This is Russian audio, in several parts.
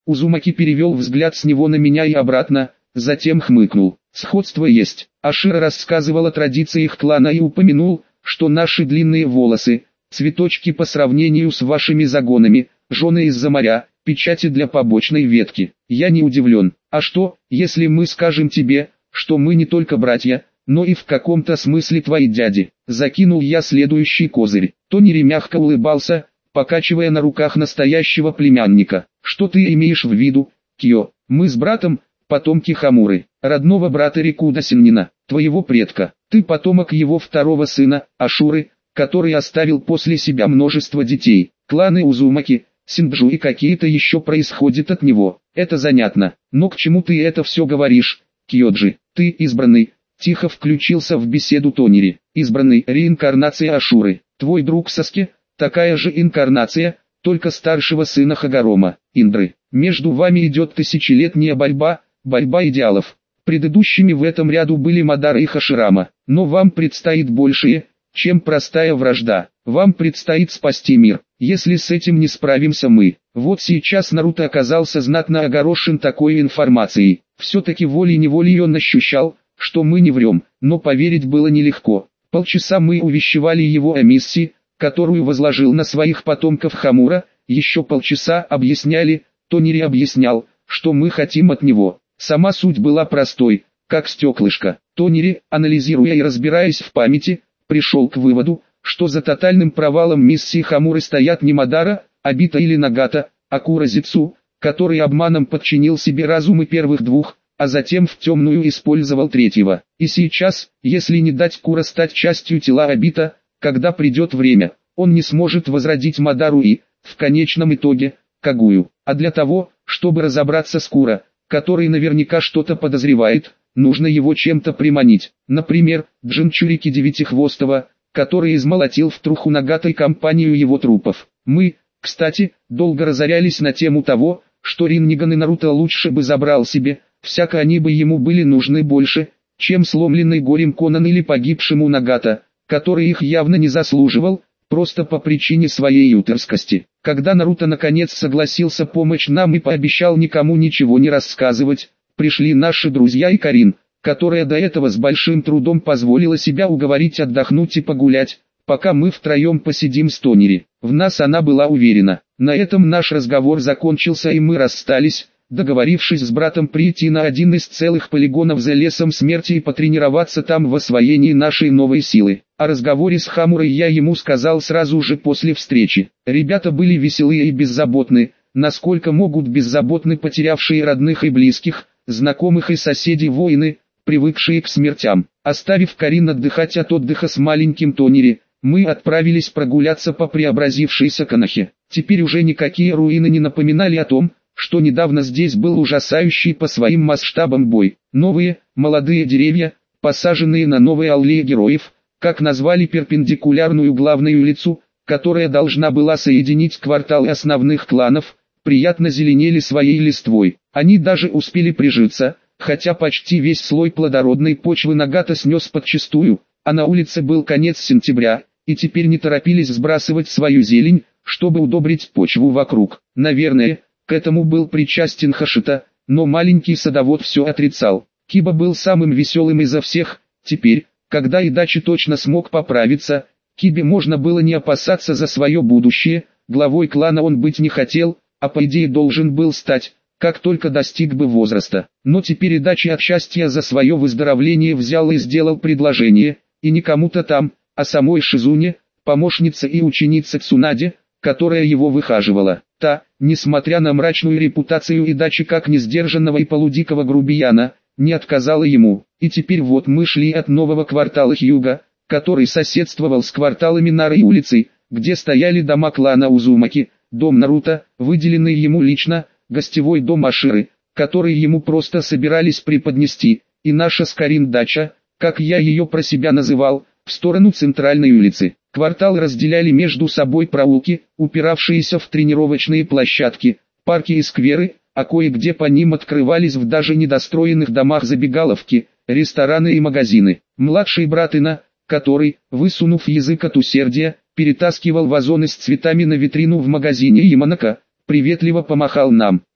Узумаки перевел взгляд с него на меня и обратно, затем хмыкнул. Сходство есть. Ашира рассказывал о традициях клана и упомянул, что наши длинные волосы, цветочки по сравнению с вашими загонами, жены из-за моря, печати для побочной ветки. Я не удивлен. А что, если мы скажем тебе, что мы не только братья, но и в каком-то смысле твои дяди? Закинул я следующий козырь. Тонери мягко улыбался, покачивая на руках настоящего племянника. Что ты имеешь в виду, Кио? Мы с братом, потомки Хамуры, родного брата Рикуда Синнина, твоего предка. Ты потомок его второго сына, Ашуры, который оставил после себя множество детей. Кланы Узумаки, Синджу и какие-то еще происходят от него. Это занятно. Но к чему ты это все говоришь, Киоджи? Ты избранный. Тихо включился в беседу Тонери. Избранный, реинкарнация Ашуры. Твой друг Саске, такая же инкарнация, только старшего сына Хагарома, Индры. Между вами идет тысячелетняя борьба, борьба идеалов. Предыдущими в этом ряду были Мадара и Хаширама. Но вам предстоит большее, чем простая вражда. Вам предстоит спасти мир. Если с этим не справимся мы. Вот сейчас Наруто оказался знатно огорошен такой информацией. Все-таки волей-неволей он ощущал, что мы не врем, но поверить было нелегко. Полчаса мы увещевали его о миссии, которую возложил на своих потомков Хамура, еще полчаса объясняли, Тонери объяснял, что мы хотим от него. Сама суть была простой, как стеклышко. Тонери, анализируя и разбираясь в памяти, пришел к выводу, что за тотальным провалом миссии Хамуры стоят не Мадара, Обита или Нагата, а Куразицу, который обманом подчинил себе разумы первых двух, а затем в темную использовал третьего. И сейчас, если не дать Кура стать частью тела Обита, когда придет время, он не сможет возродить Мадару и, в конечном итоге, Кагую. А для того, чтобы разобраться с Кура, который наверняка что-то подозревает, нужно его чем-то приманить. Например, Джинчурики Девятихвостого, который измолотил в труху Нагатой компанию его трупов. Мы, кстати, долго разорялись на тему того, что Ринниган и Наруто лучше бы забрал себе, всяко они бы ему были нужны больше, чем сломленный горем Конан или погибшему Нагата, который их явно не заслуживал, просто по причине своей ютерскости. Когда Наруто наконец согласился помочь нам и пообещал никому ничего не рассказывать, пришли наши друзья и Карин, которая до этого с большим трудом позволила себя уговорить отдохнуть и погулять, пока мы втроем посидим с Тонери. В нас она была уверена. На этом наш разговор закончился и мы расстались, договорившись с братом прийти на один из целых полигонов за лесом смерти и потренироваться там в освоении нашей новой силы. О разговоре с Хамурой я ему сказал сразу же после встречи. Ребята были веселые и беззаботны, насколько могут беззаботны потерявшие родных и близких, знакомых и соседей воины, привыкшие к смертям. Оставив Карин отдыхать от отдыха с маленьким Тонери, мы отправились прогуляться по преобразившейся Конохе. Теперь уже никакие руины не напоминали о том, что недавно здесь был ужасающий по своим масштабам бой. Новые, молодые деревья, посаженные на новые аллеи героев, как назвали перпендикулярную главную улицу, которая должна была соединить кварталы основных кланов, приятно зеленели своей листвой. Они даже успели прижиться, хотя почти весь слой плодородной почвы Нагата снес подчистую, а на улице был конец сентября, и теперь не торопились сбрасывать свою зелень, чтобы удобрить почву вокруг. Наверное, к этому был причастен Хашита, но маленький садовод все отрицал. Киба был самым веселым изо всех. Теперь, когда Идачи точно смог поправиться, Кибе можно было не опасаться за свое будущее. Главой клана он быть не хотел, а по идее должен был стать, как только достиг бы возраста. Но теперь Идачи от счастья за свое выздоровление взял и сделал предложение, и не кому-то там, а самой Шизуне, помощнице и ученице Цунаде, которая его выхаживала. Та, несмотря на мрачную репутацию Идачи как несдержанного и полудикого грубияна, не отказала ему. И теперь вот мы шли от нового квартала Хьюга, который соседствовал с кварталами Нары и улицы, где стояли дома клана Узумаки, дом Наруто, выделенный ему лично, гостевой дом Аширы, который ему просто собирались преподнести, и наша с Карин дача, как я ее про себя называл, в сторону центральной улицы. Кварталы разделяли между собой проулки, упиравшиеся в тренировочные площадки, парки и скверы, а кое-где по ним открывались в даже недостроенных домах забегаловки, рестораны и магазины. Младший брат Ина, который, высунув язык от усердия, перетаскивал вазоны с цветами на витрину в магазине Яманака, приветливо помахал нам.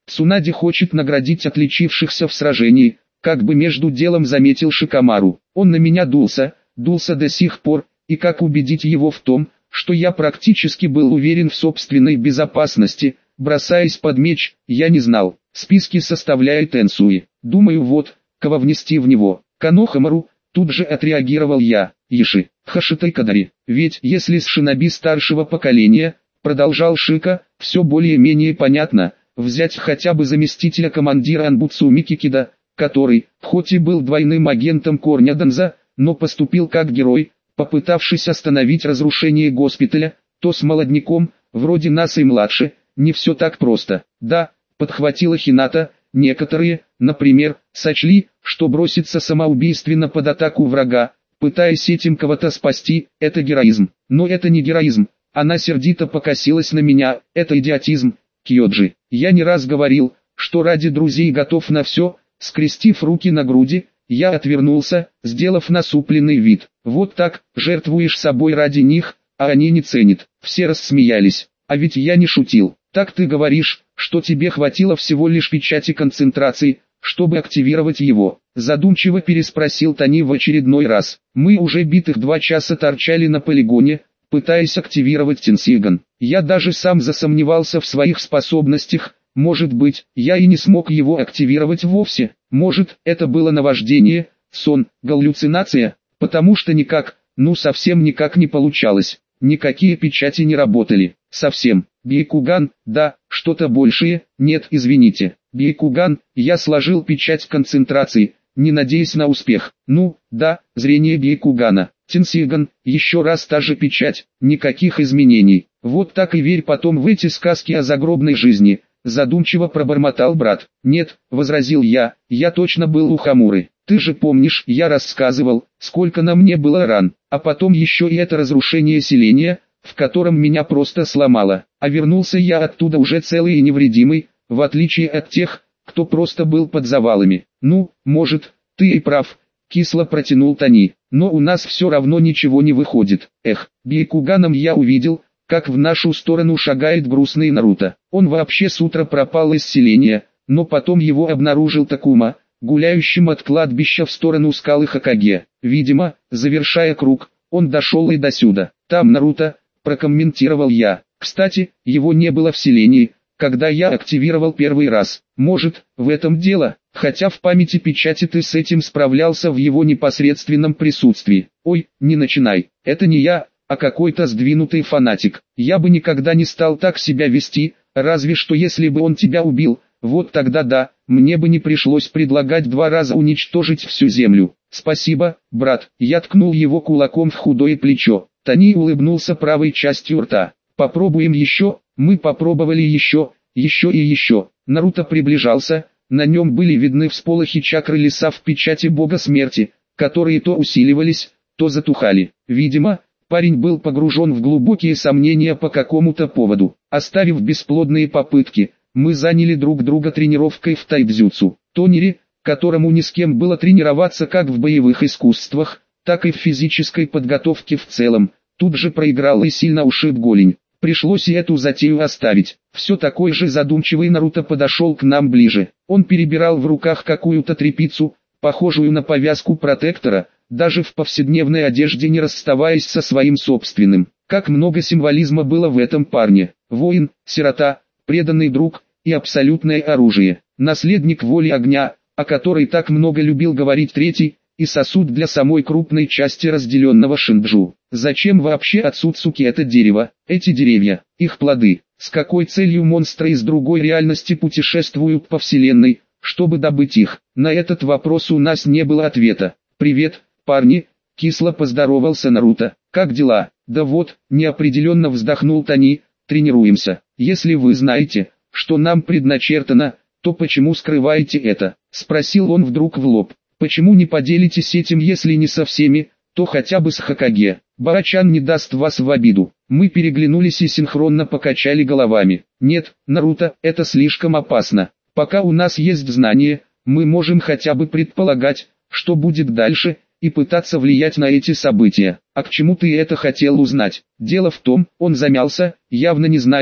Цунаде хочет наградить отличившихся в сражении, как бы между делом заметил Шикомару. Он на меня дулся до сих пор, и как убедить его в том, что я практически был уверен в собственной безопасности, бросаясь под меч, я не знал. Списки составляет Энсуи. Думаю, вот, кого внести в него. Канохамару, тут же отреагировал я. Иши, Хашитай Кадари. Ведь если с шиноби старшего поколения, продолжал Шика, все более-менее понятно, взять хотя бы заместителя командира Анбуцуми Кикида, который, хоть и был двойным агентом Корня Данза, но поступил как герой, попытавшись остановить разрушение госпиталя, то с молодняком, вроде нас и младше, не все так просто. Да, подхватила Хината, некоторые, например, сочли, что броситься самоубийственно под атаку врага, пытаясь этим кого-то спасти, это героизм. Но это не героизм. Она сердито покосилась на меня, это идиотизм. Кьёджи, я не раз говорил, что ради друзей готов на все. Скрестив руки на груди, я отвернулся, сделав насупленный вид. Вот так, жертвуешь собой ради них, а они не ценят. Все рассмеялись. А ведь я не шутил. Так ты говоришь, что тебе хватило всего лишь печати концентрации, чтобы активировать его? Задумчиво переспросил Тони в очередной раз. Мы уже битых 2 часа торчали на полигоне, пытаясь активировать Тенсиган. Я даже сам засомневался в своих способностях. Может быть, я и не смог его активировать вовсе. Может, это было наваждение, сон, галлюцинация, потому что никак, совсем никак не получалось. Никакие печати не работали. Совсем. Бейкуган, да, что-то большее, нет, извините. Бейкуган, я сложил печать концентрации, не надеясь на успех. Да, зрение Бейкугана. Тенсиган, еще раз та же печать, никаких изменений. Вот так и верь потом в эти сказки о загробной жизни. Задумчиво пробормотал брат. Нет, возразил я точно был у Хамуры. Ты же помнишь, я рассказывал, сколько на мне было ран, а потом еще и это разрушение селения, в котором меня просто сломало. А вернулся я оттуда уже целый и невредимый, в отличие от тех, кто просто был под завалами. Может, ты и прав, кисло протянул Тони, но у нас все равно ничего не выходит. Бейкуганом я увидел, как в нашу сторону шагает грустный Наруто. Он вообще с утра пропал из селения, но потом его обнаружил Такума, гуляющим от кладбища в сторону скалы Хокаге. Видимо, завершая круг, он дошел и до сюда. Там Наруто, прокомментировал я. Кстати, его не было в селении, когда я активировал первый раз. Может, в этом дело, хотя в памяти печати ты с этим справлялся в его непосредственном присутствии. Ой, не начинай, это не я, а какой-то сдвинутый фанатик. Я бы никогда не стал так себя вести, разве что если бы он тебя убил, вот тогда да, мне бы не пришлось предлагать 2 раза уничтожить всю землю. Спасибо, брат, я ткнул его кулаком в худое плечо. Тони улыбнулся правой частью рта. Попробуем еще, мы попробовали еще и еще. Наруто приближался, на нем были видны всполохи чакры леса в печати бога смерти, которые то усиливались, то затухали. Видимо, парень был погружен в глубокие сомнения по какому-то поводу. Оставив бесплодные попытки, мы заняли друг друга тренировкой в тайцзюцу. Тонири, которому ни с кем было тренироваться как в боевых искусствах, так и в физической подготовке в целом, тут же проиграл и сильно ушиб голень. Пришлось и эту затею оставить. Все такой же задумчивый Наруто подошел к нам ближе. Он перебирал в руках какую-то тряпицу, похожую на повязку протектора, даже в повседневной одежде не расставаясь со своим собственным. Как много символизма было в этом парне. Воин, сирота, преданный друг и абсолютное оружие. Наследник воли огня, о которой так много любил говорить третий, и сосуд для самой крупной части разделенного шинджу. Зачем вообще Ацуцуки это дерево, эти деревья, их плоды? С какой целью монстры из другой реальности путешествуют по вселенной, чтобы добыть их? На этот вопрос у нас не было ответа. «Привет, парни», — кисло поздоровался Наруто. «Как дела?» «Да вот», — неопределенно вздохнул Тони, — «тренируемся. Если вы знаете, что нам предначертано, то почему скрываете это?» — спросил он вдруг в лоб. «Почему не поделитесь этим, если не со всеми, то хотя бы с Хокаге? Барачан не даст вас в обиду». Мы переглянулись и синхронно покачали головами. «Нет, Наруто, это слишком опасно. Пока у нас есть знания, мы можем хотя бы предполагать, что будет дальше, и пытаться влиять на эти события. А к чему ты это хотел узнать?» Дело в том, он замялся, явно не зная,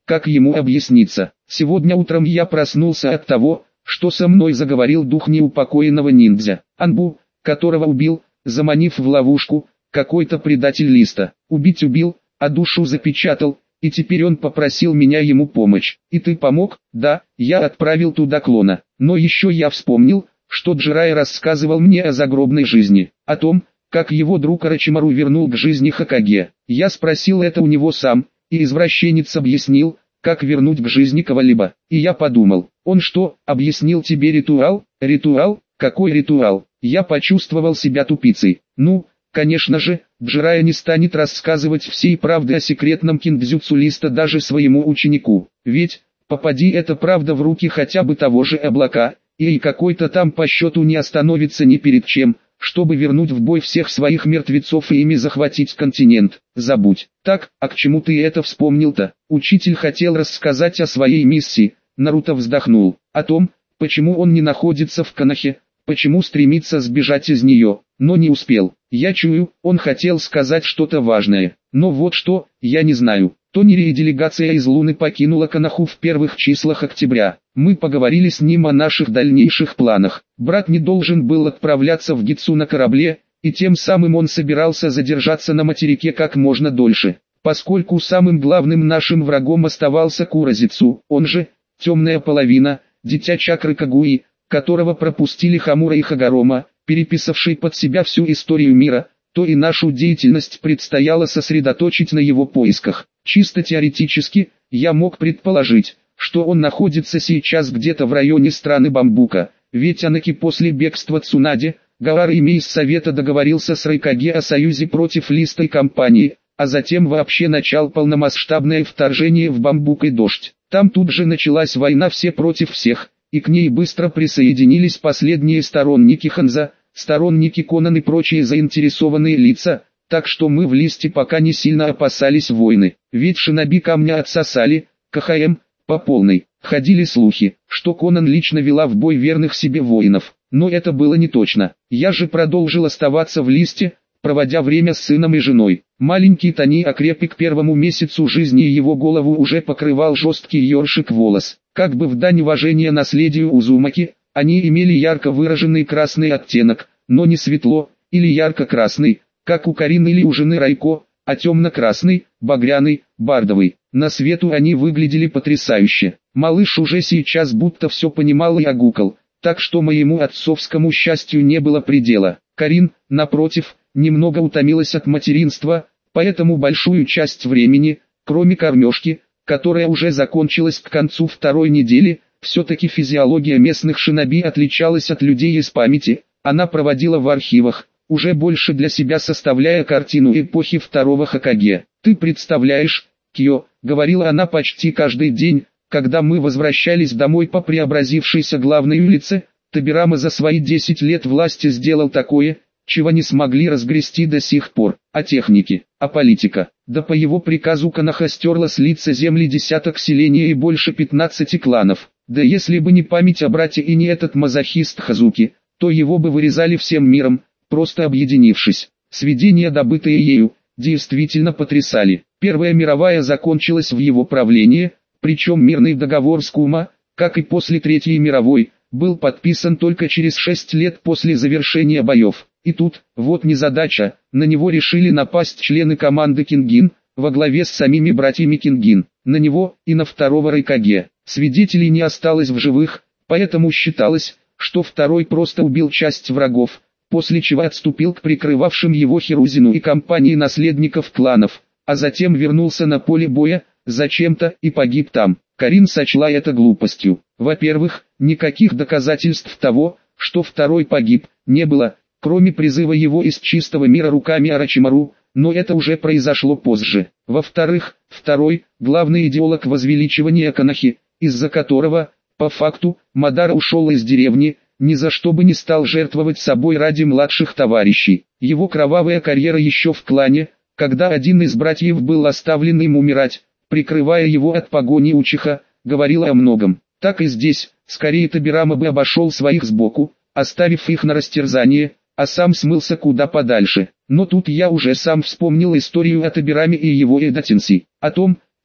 как ему объясниться. Сегодня утром я проснулся от того, что со мной заговорил дух неупокоенного ниндзя. Анбу, которого убил, заманив в ловушку, какой-то предатель Листа. Убить убил, а душу запечатал, и теперь он попросил меня ему помочь. И ты помог? Да, я отправил туда клона. Но еще я вспомнил, что Джирай рассказывал мне о загробной жизни, о том, как его друг Орочимару вернул к жизни Хокаге. Я спросил это у него сам, и извращенец объяснил, как вернуть к жизни кого-либо. И я подумал, он что, объяснил тебе ритуал? Ритуал? Какой ритуал? Я почувствовал себя тупицей. Ну, конечно же, Джирай не станет рассказывать всей правды о секретном киндзюцу Листа даже своему ученику. Ведь, попади эта правда в руки хотя бы того же Облака, и какой-то там по счету не остановится ни перед чем, чтобы вернуть в бой всех своих мертвецов и ими захватить континент. Забудь. Так, а к чему ты это вспомнил-то? Учитель хотел рассказать о своей миссии. Наруто вздохнул. О том, почему он не находится в Конохе, почему стремится сбежать из нее, но не успел. Я чую, он хотел сказать что-то важное. Но вот что, я не знаю. Тоннери и делегация из Луны покинула Коноху в первых числах октября. Мы поговорили с ним о наших дальнейших планах. Брат не должен был отправляться в Гицу на корабле, и тем самым он собирался задержаться на материке как можно дольше. Поскольку самым главным нашим врагом оставался Куразицу, он же, темная половина, дитя чакры Кагуи, которого пропустили Хамура и Хагарома, переписавший под себя всю историю мира, то и нашу деятельность предстояло сосредоточить на его поисках. Чисто теоретически, я мог предположить, что он находится сейчас где-то в районе страны Бамбука, ведь Анаки после бегства Цунаде, Гаара имя из Совета договорился с Райкаге о союзе против Листа и компании, а затем вообще начал полномасштабное вторжение в Бамбук и Дождь. Там тут же началась война все против всех, и к ней быстро присоединились последние сторонники Ханза, сторонники Конан и прочие заинтересованные лица, так что мы в Листе пока не сильно опасались войны, ведь шиноби камня отсосали, КХМ, по полной. Ходили слухи, что Конан лично вела в бой верных себе воинов, но это было не точно. Я же продолжил оставаться в Листе, проводя время с сыном и женой. Маленький Тони окреп и к первому месяцу жизни его голову уже покрывал жесткий ёршик волос. Как бы в дань уважения наследию Узумаки, они имели ярко выраженный красный оттенок, но не светло, или ярко-красный, как у Карины или у жены Райко, а темно-красный, багряный, бардовый. На свету они выглядели потрясающе. Малыш уже сейчас будто все понимал и огукал, так что моему отцовскому счастью не было предела. Карин, напротив, немного утомилась от материнства, поэтому большую часть времени, кроме кормежки, которая уже закончилась к концу второй недели, все-таки физиология местных шиноби отличалась от людей из памяти, она проводила в архивах, уже больше для себя составляя картину эпохи второго Хокаге. «Ты представляешь, Кьо», — говорила она почти каждый день, когда мы возвращались домой по преобразившейся главной улице, Тобирама за свои 10 лет власти сделал такое, чего не смогли разгрести до сих пор. О технике, о политика. Да по его приказу Коноха стерла с лица земли десяток селений и больше 15 кланов. Да если бы не память о брате и не этот мазохист Хазуки, то его бы вырезали всем миром, просто объединившись. Сведения, добытые ею, действительно потрясали. Первая мировая закончилась в его правлении, причем мирный договор с Кума, как и после Третьей мировой, был подписан только через 6 лет после завершения боев. И тут, вот незадача, на него решили напасть члены команды Кингин, во главе с самими братьями Кингин. На него и на второго Райкаге. Свидетелей не осталось в живых, поэтому считалось, что второй просто убил часть врагов, после чего отступил к прикрывавшим его Хирузину и компании наследников кланов, а затем вернулся на поле боя, зачем-то, и погиб там. Карин сочла это глупостью. Во-первых, никаких доказательств того, что второй погиб, не было, кроме призыва его из чистого мира руками Орочимару, но это уже произошло позже. Во-вторых, второй, главный идеолог возвеличивания Конохи, из-за которого, по факту, Мадара ушел из деревни, ни за что бы не стал жертвовать собой ради младших товарищей. Его кровавая карьера еще в клане, когда один из братьев был оставлен им умирать, прикрывая его от погони Учиха, говорила о многом. Так и здесь, скорее Тобирама бы обошел своих сбоку, оставив их на растерзание, а сам смылся куда подальше. Но тут я уже сам вспомнил историю о Тобираме и его Эдатинси, о том,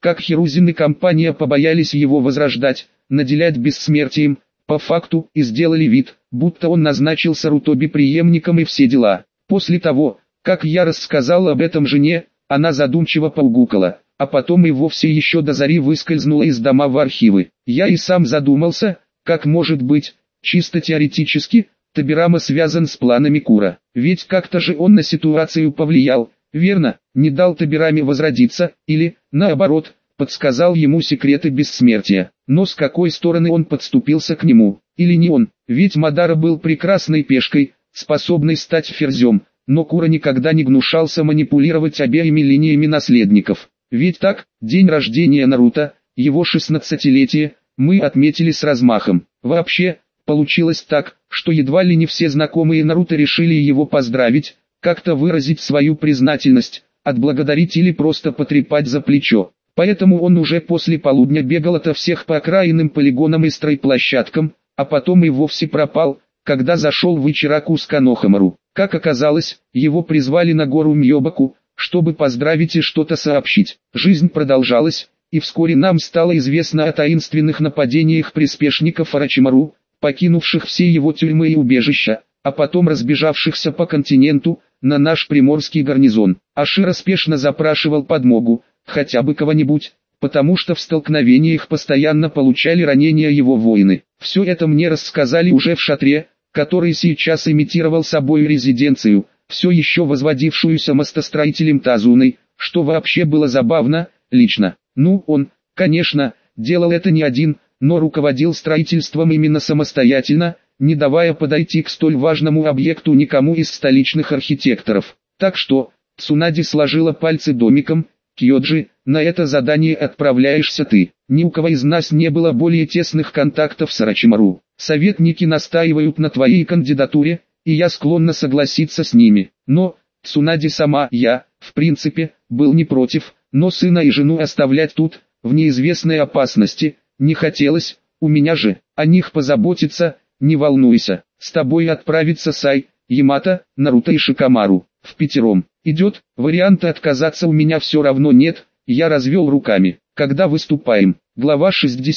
как Хирузин и компания побоялись его возрождать, наделять бессмертием, по факту, и сделали вид, будто он назначил Сарутоби преемником и все дела. После того, как я рассказал об этом жене, она задумчиво поугукала, а потом и вовсе еще до зари выскользнула из дома в архивы. Я и сам задумался, как может быть, чисто теоретически, Табирама связан с планами Кура. Ведь как-то же он на ситуацию повлиял, верно, не дал Табираме возродиться, или, наоборот, подсказал ему секреты бессмертия. Но с какой стороны он подступился к нему, или не он, ведь Мадара был прекрасной пешкой, способной стать ферзем, но Кура никогда не гнушался манипулировать обеими линиями наследников. Ведь так, день рождения Наруто, его 16-летие, мы отметили с размахом. Вообще, получилось так, что едва ли не все знакомые Наруто решили его поздравить, как-то выразить свою признательность, отблагодарить или просто потрепать за плечо. Поэтому он уже после полудня бегал ото всех по окраинным полигонам и стройплощадкам, а потом и вовсе пропал, когда зашел в Ичираку с Канохамару. Как оказалось, его призвали на гору Мьёбаку, чтобы поздравить и что-то сообщить. Жизнь продолжалась, и вскоре нам стало известно о таинственных нападениях приспешников Орочимару, покинувших все его тюрьмы и убежища, а потом разбежавшихся по континенту, на наш приморский гарнизон. Ашира спешно запрашивал подмогу, хотя бы кого-нибудь, потому что в столкновениях постоянно получали ранения его воины. Все это мне рассказали уже в шатре, который сейчас имитировал собой резиденцию, все еще возводившуюся мостостроителем Тазуной, что вообще было забавно, лично. Ну, он, конечно, делал это не один, но руководил строительством именно самостоятельно, не давая подойти к столь важному объекту никому из столичных архитекторов. Так что, Цунади сложила пальцы домиком: «Кьёджи, на это задание отправляешься ты. Ни у кого из нас не было более тесных контактов с Орочимару. Советники настаивают на твоей кандидатуре, и я склонна согласиться с ними. Но, Цунади сама, я, в принципе, был не против, но сына и жену оставлять тут, в неизвестной опасности, не хотелось, у меня же, о них позаботиться, не волнуйся. С тобой отправится Сай, Ямато, Наруто и Шикамару, впятером. Идет, варианта отказаться у меня все равно нет», я развел руками. «Когда выступаем?» Глава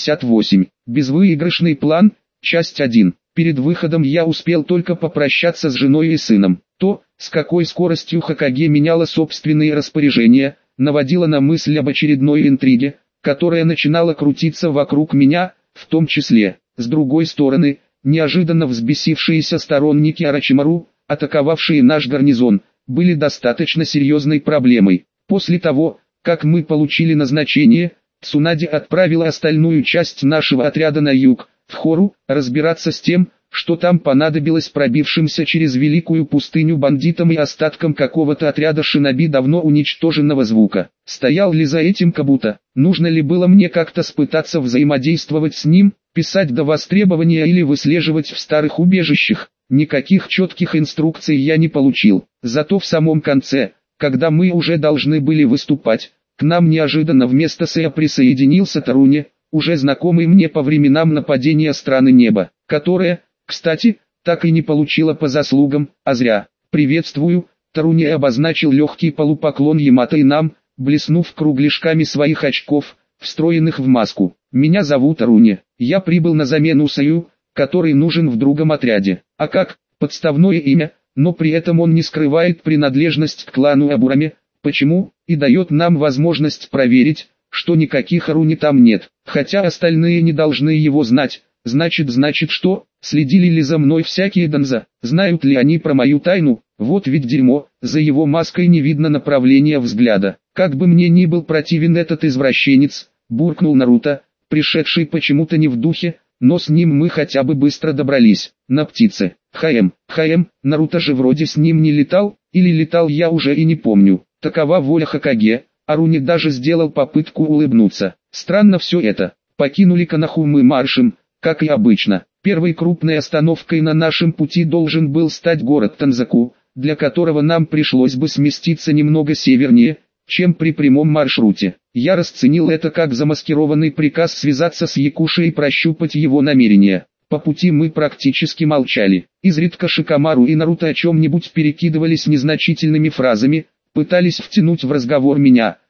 68. Безвыигрышный план, часть 1. Перед выходом я успел только попрощаться с женой и сыном. То, с какой скоростью Хокаге меняла собственные распоряжения, наводило на мысль об очередной интриге, которая начинала крутиться вокруг меня, в том числе. С другой стороны, неожиданно взбесившиеся сторонники Орочимару, атаковавшие наш гарнизон, были достаточно серьезной проблемой. После того, как мы получили назначение, Цунади отправила остальную часть нашего отряда на юг, в Хору, разбираться с тем, что там понадобилось пробившимся через великую пустыню бандитам и остаткам какого-то отряда шиноби давно уничтоженного звука. Стоял ли за этим Кабуто? Нужно ли было мне как-то спытаться взаимодействовать с ним, писать до востребования или выслеживать в старых убежищах? Никаких четких инструкций я не получил. Зато в самом конце, когда мы уже должны были выступать, к нам неожиданно вместо Сэя присоединился Таруни, уже знакомый мне по временам нападения страны неба, которая, кстати, так и не получила по заслугам, а зря. «Приветствую», Таруни обозначил легкий полупоклон Ямато и нам, блеснув кругляшками своих очков, встроенных в маску. «Меня зовут Таруни, я прибыл на замену Сэю, который нужен в другом отряде». А как, подставное имя, но при этом он не скрывает принадлежность к клану Абурами, почему, и дает нам возможность проверить, что никаких Аруни там нет, хотя остальные не должны его знать. Значит что, следили ли за мной всякие донза, знают ли они про мою тайну? Вот ведь дерьмо, за его маской не видно направления взгляда. Как бы мне ни был противен этот извращенец, буркнул Наруто, пришедший почему-то не в духе, но с ним мы хотя бы быстро добрались. На птице. ХМ, Наруто же вроде с ним не летал, или летал, я уже и не помню. Такова воля Хокаге. Аруни даже сделал попытку улыбнуться. Странно все это. Покинули Каноху мы маршем, как и обычно. Первой крупной остановкой на нашем пути должен был стать город Танзаку, для которого нам пришлось бы сместиться немного севернее, чем при прямом маршруте. Я расценил это как замаскированный приказ связаться с Якушей и прощупать его намерения. По пути мы практически молчали. Изредка Шикамару и Наруто о чем-нибудь перекидывались незначительными фразами, пытались втянуть в разговор меня,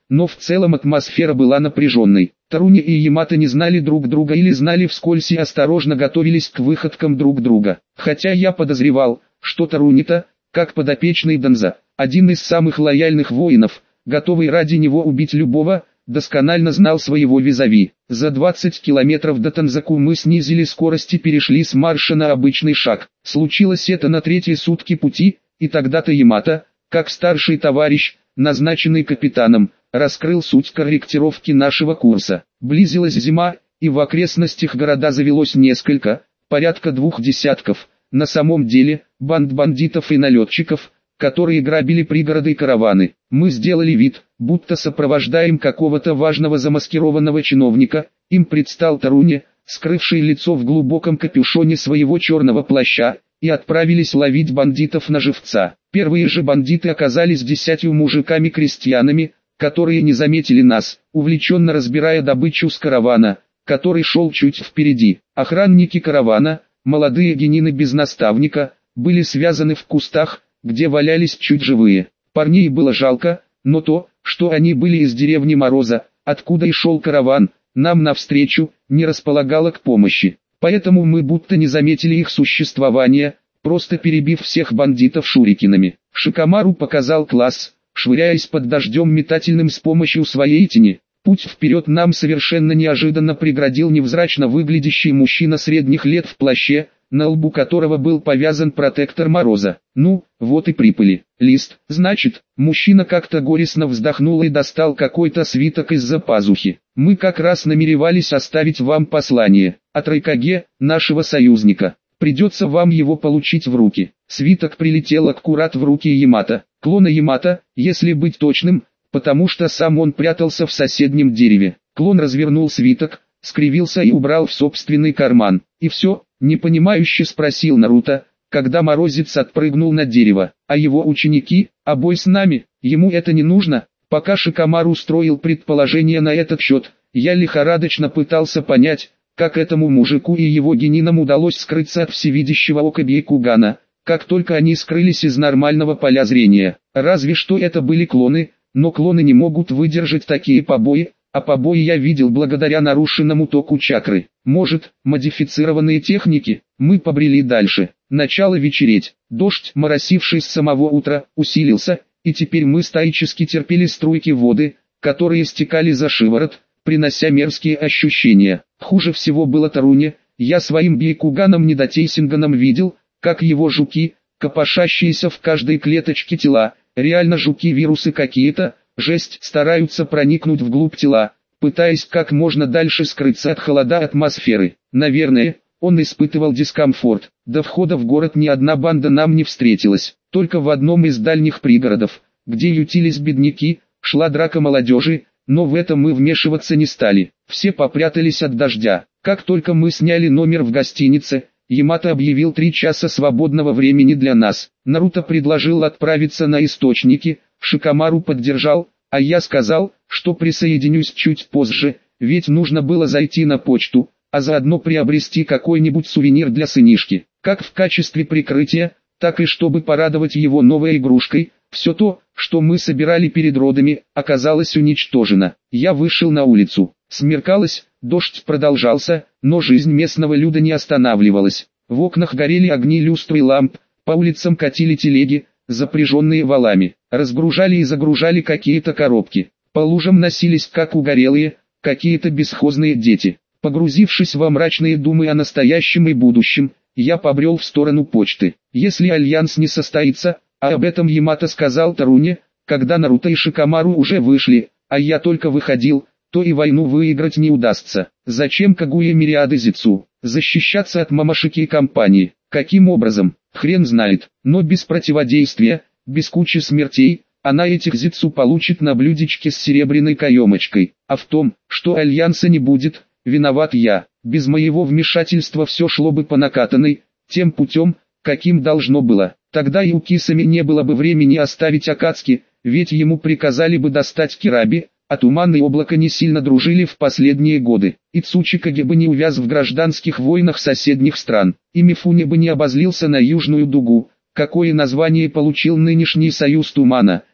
но в целом атмосфера была напряженной. Таруни и Ямато не знали друг друга или знали вскользь и осторожно готовились к выходкам друг друга. Хотя я подозревал, что Тарунита, как подопечный Данза, один из самых лояльных воинов, готовый ради него убить любого, досконально знал своего визави. За 20 километров до Танзаку мы снизили скорость и перешли с марша на обычный шаг. Случилось это на третьи сутки пути, и тогда-то Ямато, как старший товарищ, назначенный капитаном, раскрыл суть корректировки нашего курса. Близилась зима, и в окрестностях города завелось несколько, порядка 2 десятков, на самом деле, банд бандитов и налетчиков, которые грабили пригороды и караваны. Мы сделали вид, будто сопровождаем какого-то важного замаскированного чиновника, им предстал Таруни, скрывший лицо в глубоком капюшоне своего черного плаща, и отправились ловить бандитов на живца. Первые же бандиты оказались 10 мужиками-крестьянами, которые не заметили нас, увлеченно разбирая добычу с каравана, который шел чуть впереди. Охранники каравана, молодые генины без наставника, были связаны в кустах, где валялись чуть живые. Парней было жалко, но то, что они были из деревни Мороза, откуда и шел караван, нам навстречу, не располагало к помощи. Поэтому мы будто не заметили их существования, просто перебив всех бандитов шурикинами. Шикомару показал класс, швыряясь под дождем метательным с помощью своей тени. Путь вперед нам совершенно неожиданно преградил невзрачно выглядящий мужчина средних лет в плаще, на лбу которого был повязан протектор Мороза. Ну, вот и припали. Лист, значит, мужчина как-то горестно вздохнул и достал какой-то свиток из-за пазухи. Мы как раз намеревались оставить вам послание от Райкаге, нашего союзника. Придется вам его получить в руки. Свиток прилетел аккурат в руки Ямато, клона Ямато, если быть точным, потому что сам он прятался в соседнем дереве. Клон развернул свиток, скривился и убрал в собственный карман. И все, непонимающе спросил Наруто, когда Морозец отпрыгнул на дерево. А его ученики, а бой с нами, ему это не нужно? Пока Шикомару строил предположения на этот счет, я лихорадочно пытался понять, как этому мужику и его генинам удалось скрыться от всевидящего ока Бейкугана, как только они скрылись из нормального поля зрения. Разве что это были клоны, но клоны не могут выдержать такие побои, а побои я видел благодаря нарушенному току чакры. Может, модифицированные техники? Мы побрели дальше. Начало вечереть. Дождь, моросивший с самого утра, усилился, и теперь мы стоически терпели струйки воды, которые стекали за шиворот, принося мерзкие ощущения. Хуже всего было Таруни. Я своим бейкуганом-недотейсинганом видел, как его жуки, копошащиеся в каждой клеточке тела, реально жуки-вирусы какие-то, жесть, стараются проникнуть вглубь тела, пытаясь как можно дальше скрыться от холода атмосферы. Наверное, он испытывал дискомфорт. До входа в город ни одна банда нам не встретилась. Только в одном из дальних пригородов, где ютились бедняки, шла драка молодежи, но в это мы вмешиваться не стали. Все попрятались от дождя. Как только мы сняли номер в гостинице, Ямато объявил 3 часа свободного времени для нас. Наруто предложил отправиться на источники, Шикомару поддержал, а я сказал, что присоединюсь чуть позже, ведь нужно было зайти на почту, а заодно приобрести какой-нибудь сувенир для сынишки, как в качестве прикрытия, так и чтобы порадовать его новой игрушкой. Все то, что мы собирали перед родами, оказалось уничтожено. Я вышел на улицу. Смеркалось, дождь продолжался, но жизнь местного люда не останавливалась. В окнах горели огни люстры и ламп, по улицам катили телеги, запряженные валами, разгружали и загружали какие-то коробки. По лужам носились как угорелые, какие-то бесхозные дети. Погрузившись во мрачные думы о настоящем и будущем, я побрел в сторону почты. Если альянс не состоится, а об этом Ямато сказал Таруни, когда Наруто и Шикомару уже вышли, а я только выходил, то и войну выиграть не удастся. Зачем Кагуя Мириады Зицу? Защищаться от Мамашики и компании. Каким образом? Хрен знает. Но без противодействия, без кучи смертей, она этих Зицу получит на блюдечке с серебряной каемочкой. А в том, что альянса не будет, виноват я. Без моего вмешательства все шло бы по накатанной, тем путем, каким должно было. Тогда и у Кисами не было бы времени оставить Акацки, ведь ему приказали бы достать Кираби, а Туман и Облако не сильно дружили в последние годы. И Цучикаге бы не увяз в гражданских войнах соседних стран, и Мифуне бы не обозлился на Южную Дугу, какое название получил нынешний союз Тумана,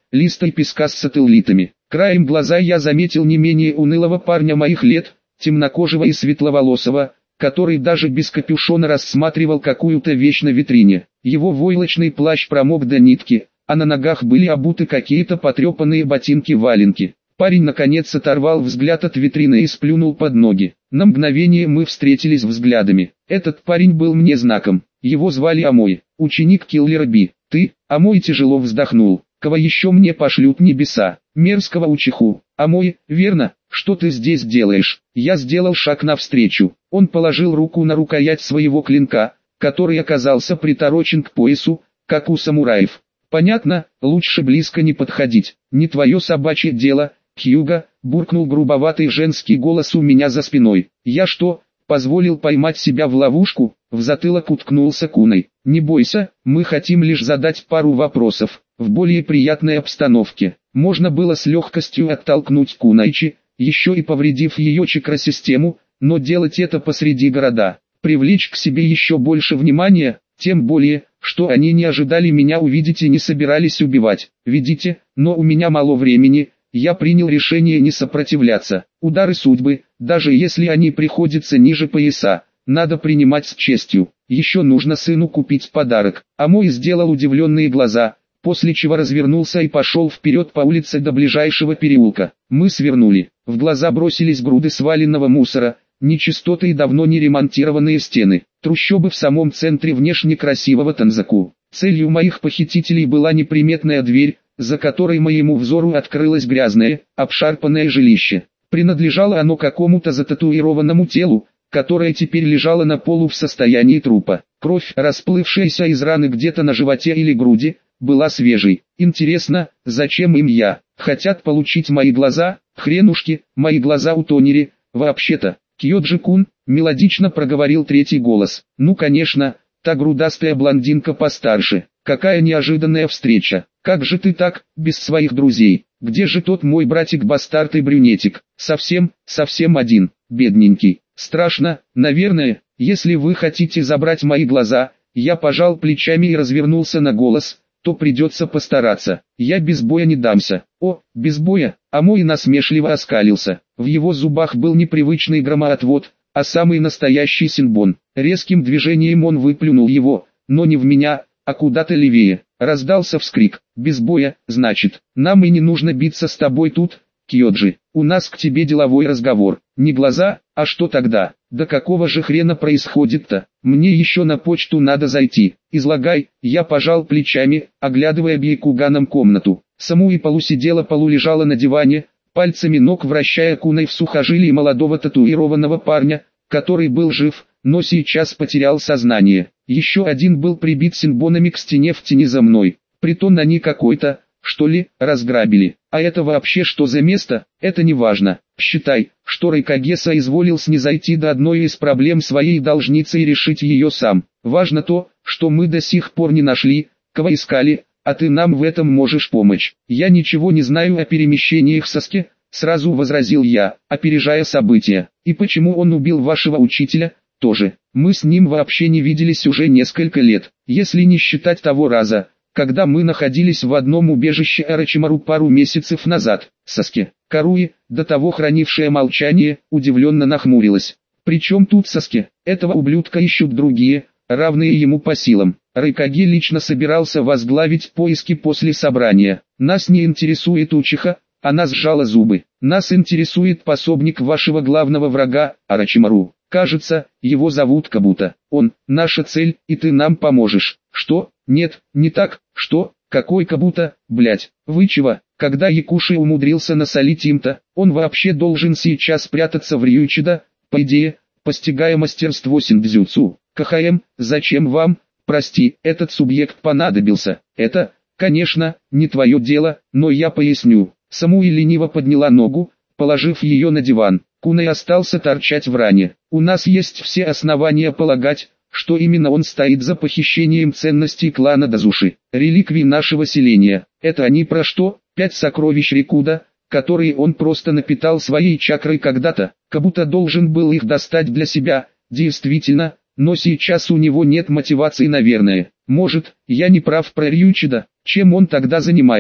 листа и песка с сателлитами. Краем глаза я заметил не менее унылого парня моих лет, темнокожего и светловолосого, который даже без капюшона рассматривал какую-то вещь на витрине. Его войлочный плащ промок до нитки, а на ногах были обуты какие-то потрепанные ботинки-валенки. Парень наконец оторвал взгляд от витрины и сплюнул под ноги. На мгновение мы встретились взглядами. Этот парень был мне знаком. Его звали Амой, ученик Киллера Би. Ты, Амой, тяжело вздохнул. Кого еще мне пошлют небеса? Мерзкого учиху. Амой, верно, что ты здесь делаешь? Я сделал шаг навстречу. Он положил руку на рукоять своего клинка, который оказался приторочен к поясу, как у самураев. Понятно, лучше близко не подходить. Не твое собачье дело, Хьюго, буркнул грубоватый женский голос у меня за спиной. Я что, позволил поймать себя в ловушку? В затылок уткнулся Кунай. Не бойся, мы хотим лишь задать пару вопросов, в более приятной обстановке. Можно было с легкостью оттолкнуть Кунайчи, еще и повредив ее чакросистему, но делать это посреди города, привлечь к себе еще больше внимания, тем более, что они не ожидали меня увидеть и не собирались убивать. Видите, но у меня мало времени. Я принял решение не сопротивляться. Удары судьбы, даже если они приходятся ниже пояса, надо принимать с честью. Еще нужно сыну купить подарок. Амой сделал удивленные глаза, после чего развернулся и пошел вперед по улице до ближайшего переулка. Мы свернули. В глаза бросились груды сваленного мусора, нечистоты и давно не ремонтированные стены. Трущобы в самом центре внешне красивого Танзаку. Целью моих похитителей была неприметная дверь, за которой моему взору открылось грязное, обшарпанное жилище. Принадлежало оно какому-то зататуированному телу, которое теперь лежало на полу в состоянии трупа. Кровь, расплывшаяся из раны где-то на животе или груди, была свежей. Интересно, зачем им я? Хотят получить мои глаза? Хренушки, мои глаза утонили. Вообще-то, Кьёджи-кун, мелодично проговорил третий голос. Ну конечно, та грудастая блондинка постарше. Какая неожиданная встреча. Как же ты так, без своих друзей? Где же тот мой братик-бастард и брюнетик? Совсем один, бедненький. Страшно, наверное, если вы хотите забрать мои глаза. Я пожал плечами и развернулся на голос, то придется постараться. Я без боя не дамся. О, без боя? Амой насмешливо оскалился. В его зубах был непривычный громоотвод, а самый настоящий синбон. Резким движением он выплюнул его, но не в меня, а куда-то левее. Раздался вскрик. Без боя, значит, нам и не нужно биться с тобой тут, Кьёджи. У нас к тебе деловой разговор. Не глаза, а что тогда? Да какого же хрена происходит-то? Мне еще на почту надо зайти. Излагай. Я пожал плечами, оглядывая Бьякуганом комнату. Саму и полу лежала на диване, пальцами ног вращая куной в сухожилии молодого татуированного парня, который был жив, но сейчас потерял сознание. Еще один был прибит синбонами к стене в тени за мной. Притон они какой-то, что ли, разграбили. А это вообще что за место? Это не важно. Считай, что Райкаге соизволил снизойти до одной из проблем своей должницы и решить ее сам. Важно то, что мы до сих пор не нашли, кого искали, а ты нам в этом можешь помочь. Я ничего не знаю о перемещениях Саске, сразу возразил я, опережая события. И почему он убил вашего учителя? Тоже. Мы с ним вообще не виделись уже несколько лет, если не считать того раза, когда мы находились в одном убежище Орочимару пару месяцев назад. Саске, Каруи, до того хранившая молчание, удивленно нахмурилась. Причем тут Саске? Этого ублюдка ищут другие, равные ему по силам. Райкаге лично собирался возглавить поиски после собрания. Нас не интересует учиха, она сжала зубы. Нас интересует пособник вашего главного врага, Орочимару. Кажется, его зовут Кабута. Он, наша цель, и ты нам поможешь. Что? Нет, не так. Что? Какой Кабута, блять? Вы чего? Когда Якуши умудрился насолить им-то, он вообще должен сейчас прятаться в Рюичида, по идее, постигая мастерство синдзюцу. КХМ, зачем вам? Прости, этот субъект понадобился. Это, конечно, не твое дело, но я поясню. Самуи лениво подняла ногу, положив ее на диван. Кунай остался торчать в ране. У нас есть все основания полагать, что именно он стоит за похищением ценностей клана Дазуши, реликвий нашего селения. Это они про что? 5 сокровищ Рикуда, которые он просто напитал своей чакрой когда-то, как будто должен был их достать для себя. Действительно, но сейчас у него нет мотивации, наверное. Может, я не прав про Рючида? Чем он тогда занимается?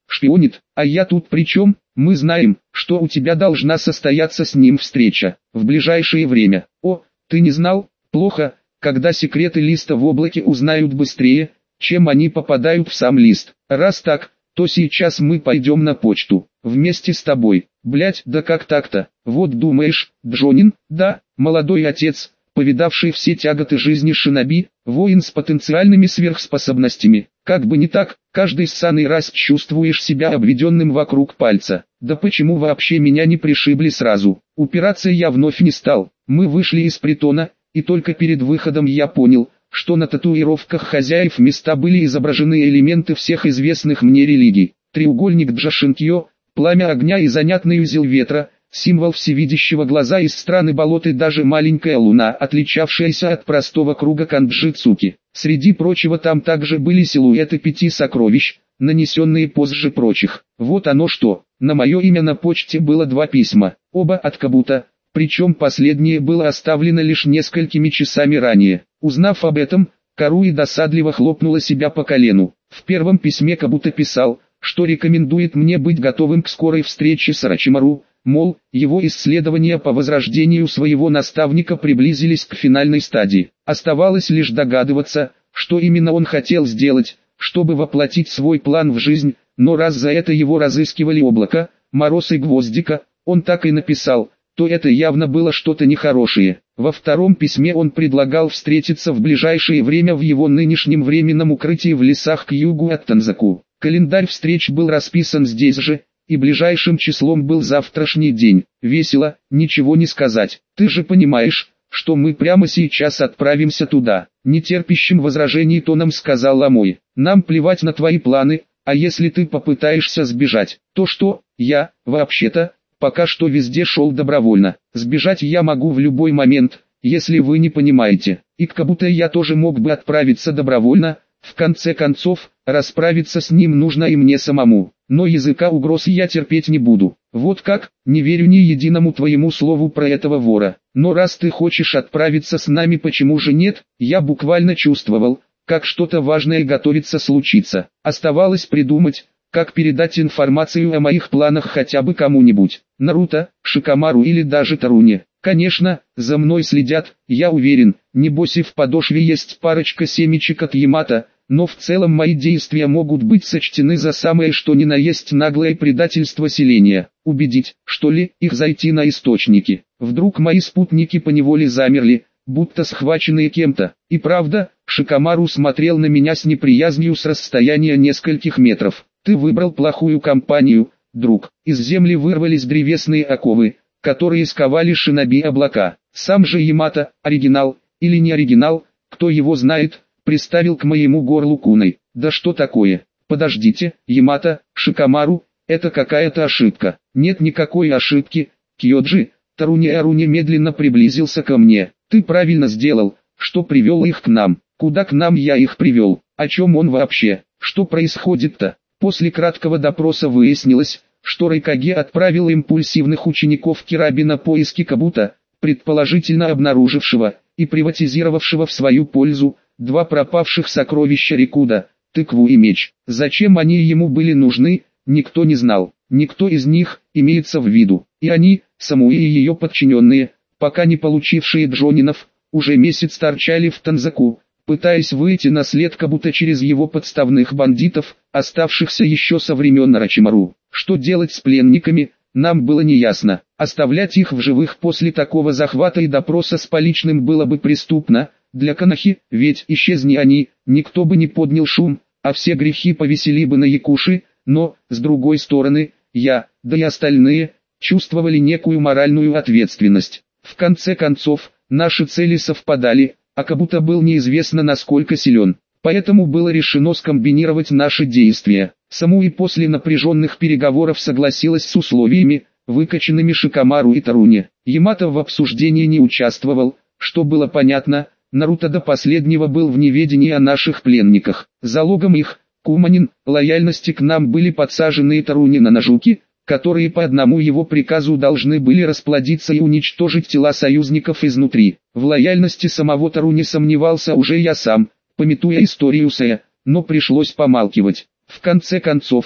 шпионит, а я тут при чем? Мы знаем, что у тебя должна состояться с ним встреча, в ближайшее время. О, ты не знал? Плохо, когда секреты листа в облаке узнают быстрее, чем они попадают в сам лист. Раз так, то сейчас мы пойдем на почту, вместе с тобой. Блять, да как так-то? Вот думаешь, Джонин, да, молодой отец, повидавший все тяготы жизни шиноби, воин с потенциальными сверхспособностями. Как бы не так, каждый ссаный раз чувствуешь себя обведенным вокруг пальца. Да почему вообще меня не пришибли сразу? Упираться я вновь не стал. Мы вышли из притона, и только перед выходом я понял, что на татуировках хозяев места были изображены элементы всех известных мне религий. Треугольник Джашинкьо, пламя огня и занятный узел ветра, символ всевидящего глаза из страны болот и даже маленькая луна, отличавшаяся от простого круга Канджи-Цуки. Среди прочего там также были силуэты 5 сокровищ, нанесенные позже прочих. Вот оно что, на мое имя на почте было 2 письма, оба от Кабута, причем последнее было оставлено лишь несколькими часами ранее. Узнав об этом, Каруи досадливо хлопнула себя по колену. В первом письме Кабута писал, что рекомендует мне быть готовым к скорой встрече с Орочимару, мол, его исследования по возрождению своего наставника приблизились к финальной стадии. Оставалось лишь догадываться, что именно он хотел сделать, чтобы воплотить свой план в жизнь, но раз за это его разыскивали Облако, Мороз и Гвоздика, он так и написал, то это явно было что-то нехорошее. Во втором письме он предлагал встретиться в ближайшее время в его нынешнем временном укрытии в лесах к югу от Танзаку. Календарь встреч был расписан здесь же, и ближайшим числом был завтрашний день. Весело, ничего не сказать. Ты же понимаешь, что мы прямо сейчас отправимся туда. Нетерпящим возражений тоном сказал Ламой. Нам плевать на твои планы, а если ты попытаешься сбежать, то что? Я, вообще-то, пока что везде шел добровольно. Сбежать я могу в любой момент, если вы не понимаете. И как будто я тоже мог бы отправиться добровольно. В конце концов, расправиться с ним нужно и мне самому. Но языка угроз я терпеть не буду. Вот как, не верю ни единому твоему слову про этого вора. Но раз ты хочешь отправиться с нами, почему же нет? Я буквально чувствовал, как что-то важное готовится случиться. Оставалось придумать, как передать информацию о моих планах хотя бы кому-нибудь. Наруто, Шикамару или даже Таруне. Конечно, за мной следят, я уверен, небось и в подошве есть парочка семечек от Ямато, но в целом мои действия могут быть сочтены за самое что ни на есть наглое предательство селения. Убедить, что ли, их зайти на источники. Вдруг мои спутники поневоле замерли, будто схваченные кем-то. И правда, Шикамару смотрел на меня с неприязнью с расстояния нескольких метров. Ты выбрал плохую компанию, друг. Из земли вырвались древесные оковы, которые сковали шиноби облака. Сам же Ямато, оригинал, или не оригинал, кто его знает, приставил к моему горлу куной. Да что такое? Подождите, Ямато, Шикамару, это какая-то ошибка. Нет никакой ошибки, Кьоджи. Таруни медленно приблизился ко мне. Ты правильно сделал, что привел их к нам. Куда к нам я их привел? О чем он вообще? Что происходит-то? После краткого допроса выяснилось, что Райкаге отправил импульсивных учеников Кираби на поиски Кабута, предположительно обнаружившего и приватизировавшего в свою пользу 2 пропавших сокровища Рикуда, тыкву и меч. Зачем они ему были нужны, никто не знал. Никто из них, имеется в виду, и они, Самуи и ее подчиненные, пока не получившие Джонинов, уже месяц торчали в Танзаку, пытаясь выйти на след Кабута через его подставных бандитов, оставшихся еще со времен Орочимару. Что делать с пленниками, нам было неясно. Оставлять их в живых после такого захвата и допроса с поличным было бы преступно для Канахи, ведь исчезни они, никто бы не поднял шум, а все грехи повесили бы на Якуши, но, с другой стороны, я, да и остальные, чувствовали некую моральную ответственность. В конце концов, наши цели совпадали, а Кабута был неизвестно насколько силен. Поэтому было решено скомбинировать наши действия. Самуи после напряженных переговоров согласилась с условиями, выкачанными Шикамару и Таруне. Ямато в обсуждении не участвовал, что было понятно, Наруто до последнего был в неведении о наших пленниках. Залогом их, Куманин, лояльности к нам были подсажены Таруни на ножуки, которые по одному его приказу должны были расплодиться и уничтожить тела союзников изнутри. В лояльности самого Таруни сомневался уже я сам, памятуя историю Сэя, но пришлось помалкивать. В конце концов,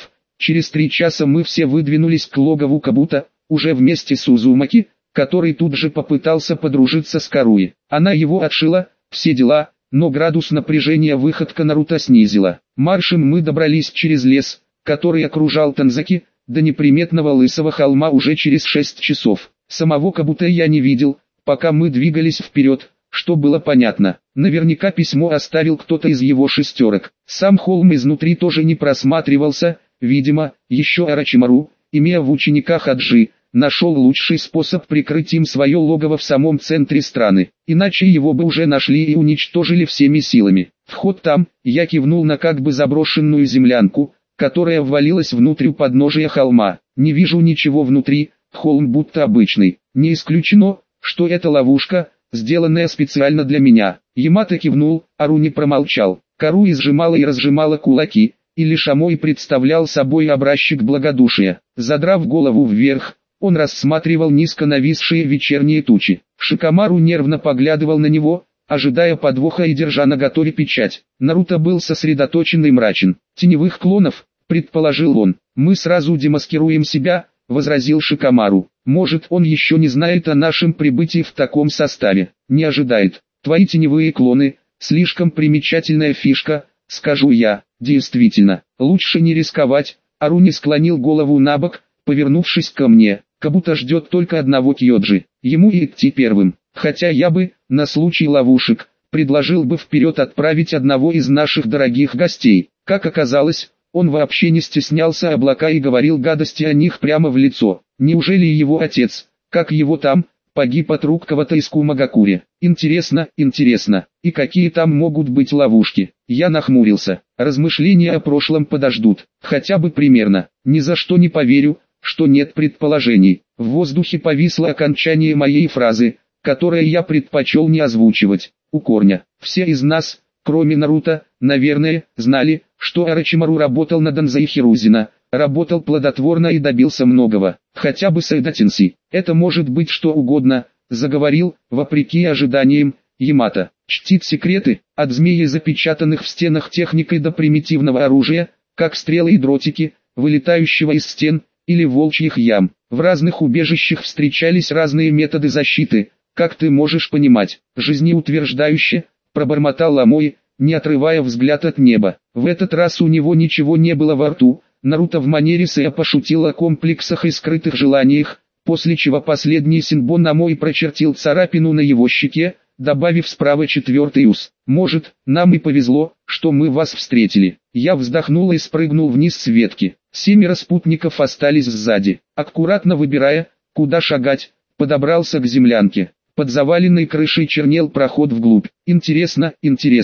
Через 3 часа мы все выдвинулись к логову Кабуто, уже вместе с Узумаки, который тут же попытался подружиться с Каруи. Она его отшила, все дела, но градус напряжения выходка Наруто снизила. Маршем мы добрались через лес, который окружал Танзаки, до неприметного лысого холма уже через 6 часов. Самого Кабуто я не видел, пока мы двигались вперед, что было понятно. Наверняка письмо оставил кто-то из его шестерок. Сам холм изнутри тоже не просматривался, видимо, еще Орочимару, имея в учениках Аджи, нашел лучший способ прикрыть им свое логово в самом центре страны, иначе его бы уже нашли и уничтожили всеми силами. Вход там, я кивнул на как бы заброшенную землянку, которая ввалилась внутрь у подножия холма. Не вижу ничего внутри, холм будто обычный. Не исключено, что это ловушка, сделанная специально для меня. Ямато кивнул, Аруни промолчал. Каруи сжимала и разжимала кулаки, и лишь Амой представлял собой образчик благодушия. Задрав голову вверх, он рассматривал низко нависшие вечерние тучи. Шикамару нервно поглядывал на него, ожидая подвоха и держа наготове печать. Наруто был сосредоточен и мрачен. «Теневых клонов», — предположил он. «Мы сразу демаскируем себя», — возразил Шикамару. «Может, он еще не знает о нашем прибытии в таком составе. Не ожидает. Твои теневые клоны — слишком примечательная фишка, скажу я». «Действительно, лучше не рисковать», — Аруни склонил голову набок, повернувшись ко мне. «Кабуто ждет только одного Кьоджи, ему и идти первым. Хотя я бы, на случай ловушек, предложил бы вперед отправить одного из наших дорогих гостей». Как оказалось, он вообще не стеснялся облака и говорил гадости о них прямо в лицо. Неужели его отец, как его там, погиб от рук кого-то из Кумагакури? Интересно, и какие там могут быть ловушки? Я нахмурился. Размышления о прошлом подождут, хотя бы примерно. Ни за что не поверю, что нет предположений. В воздухе повисло окончание моей фразы, которое я предпочел не озвучивать. У корня. Все из нас, кроме Наруто, наверное, знали, что Орочимару работал на Данзai Хирузина, работал плодотворно и добился многого. Хотя бы Сайда Тенси. Это может быть что угодно, заговорил, вопреки ожиданиям, Ямато. Чтит секреты, от змеи, запечатанных в стенах техникой, до примитивного оружия, как стрелы и дротики, вылетающего из стен, или волчьих ям. В разных убежищах встречались разные методы защиты, как ты можешь понимать. Жизнеутверждающе, пробормотал Амой, не отрывая взгляд от неба. В этот раз у него ничего не было во рту. Наруто в манере Сэя пошутил о комплексах и скрытых желаниях, после чего последний синбон Амой прочертил царапину на его щеке, добавив справа 4-й ус. «Может, нам и повезло, что мы вас встретили». Я вздохнул и спрыгнул вниз с ветки. 7 спутников остались сзади. Аккуратно выбирая, куда шагать, подобрался к землянке. Под заваленной крышей чернел проход вглубь. Интересно.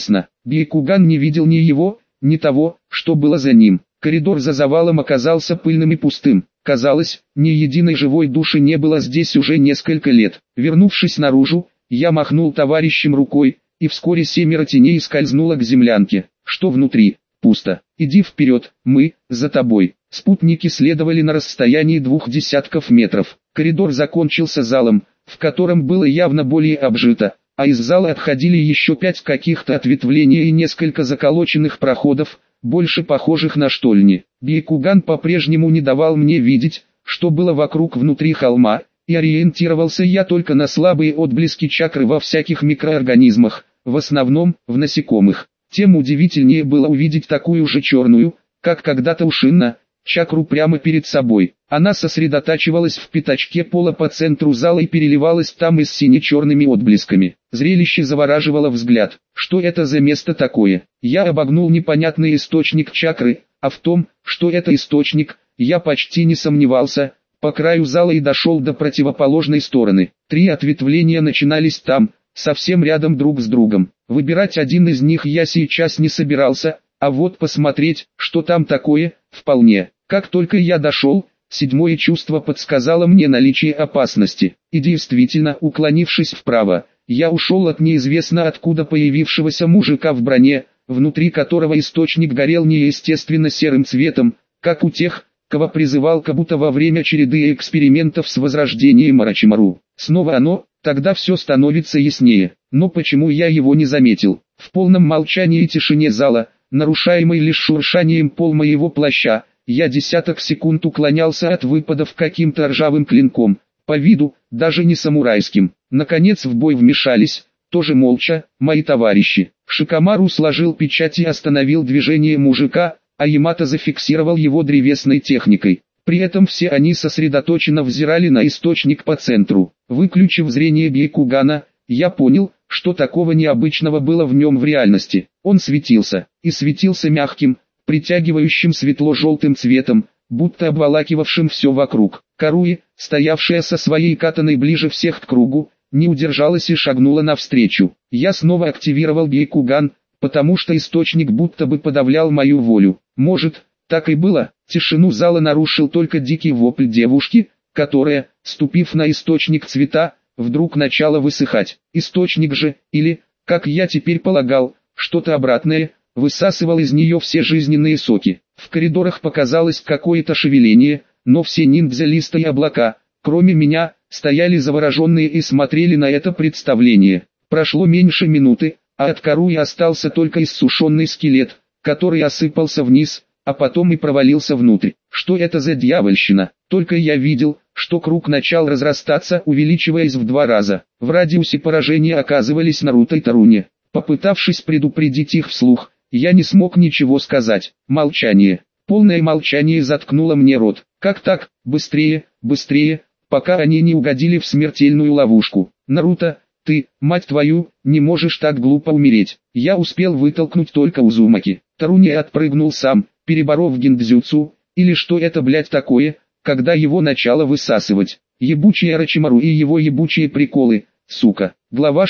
Бейкуган не видел ни его, ни того, что было за ним. Коридор за завалом оказался пыльным и пустым. Казалось, ни единой живой души не было здесь уже несколько лет. Вернувшись наружу, я махнул товарищем рукой, и вскоре 7 теней скользнуло к землянке. Что внутри? Пусто. Иди вперед, мы, за тобой. Спутники следовали на расстоянии 20 метров. Коридор закончился залом, в котором было явно более обжито, а из зала отходили еще 5 каких-то ответвлений и несколько заколоченных проходов, больше похожих на штольни. Бейкуган по-прежнему не давал мне видеть, что было вокруг внутри холма, и ориентировался я только на слабые отблески чакры во всяких микроорганизмах, в основном, в насекомых. Тем удивительнее было увидеть такую же черную, как когда-то у Шинна, чакру прямо перед собой. Она сосредотачивалась в пятачке пола по центру зала и переливалась там и с сине-черными отблесками. Зрелище завораживало взгляд. Что это за место такое? Я обогнул непонятный источник чакры, а в том, что это источник, я почти не сомневался, по краю зала и дошел до противоположной стороны. 3 ответвления начинались там, совсем рядом друг с другом. Выбирать один из них я сейчас не собирался, а вот посмотреть, что там такое, вполне. Как только я дошел, 7-е чувство подсказало мне наличие опасности. И действительно, уклонившись вправо, я ушел от неизвестно откуда появившегося мужика в броне, внутри которого источник горел неестественно серым цветом, как у тех, кого призывал Кабуто во время череды экспериментов с возрождением Орочимару. Снова оно, тогда все становится яснее. Но почему я его не заметил? В полном молчании и тишине зала, нарушаемой лишь шуршанием пол моего плаща, я десяток секунд уклонялся от выпадов каким-то ржавым клинком, по виду, даже не самурайским. Наконец в бой вмешались, тоже молча, мои товарищи. Шикомару сложил печать и остановил движение мужика, а Ямато зафиксировал его древесной техникой. При этом все они сосредоточенно взирали на источник по центру. Выключив зрение Бейкугана, я понял, что такого необычного было в нем в реальности. Он светился, и светился мягким, притягивающим светло-желтым цветом, будто обволакивавшим все вокруг. Каруи, стоявшая со своей катаной ближе всех к кругу, не удержалась и шагнула навстречу. Я снова активировал Бейкуган, потому что источник будто бы подавлял мою волю. Может, так и было. Тишину зала нарушил только дикий вопль девушки, которая, ступив на источник цвета, вдруг начала высыхать. Источник же, или, как я теперь полагал, что-то обратное, высасывал из нее все жизненные соки. В коридорах показалось какое-то шевеление, но все ниндзя листа и облака, кроме меня, стояли завороженные и смотрели на это представление. Прошло меньше минуты, а от Каруи остался только иссушенный скелет, который осыпался вниз, а потом и провалился внутрь. Что это за дьявольщина? Только я видел, что круг начал разрастаться, увеличиваясь в 2 раза. В радиусе поражения оказывались Наруто и Таруни. Попытавшись предупредить их вслух, я не смог ничего сказать. Молчание. Полное молчание заткнуло мне рот. Как так? Быстрее, быстрее, пока они не угодили в смертельную ловушку. Наруто, ты, мать твою, не можешь так глупо умереть. Я успел вытолкнуть только Узумаки. Таруни отпрыгнул сам, переборов гиндзюцу, или что это блять такое, когда его начало высасывать. Ебучий Орочимару и его ебучие приколы, сука. Глава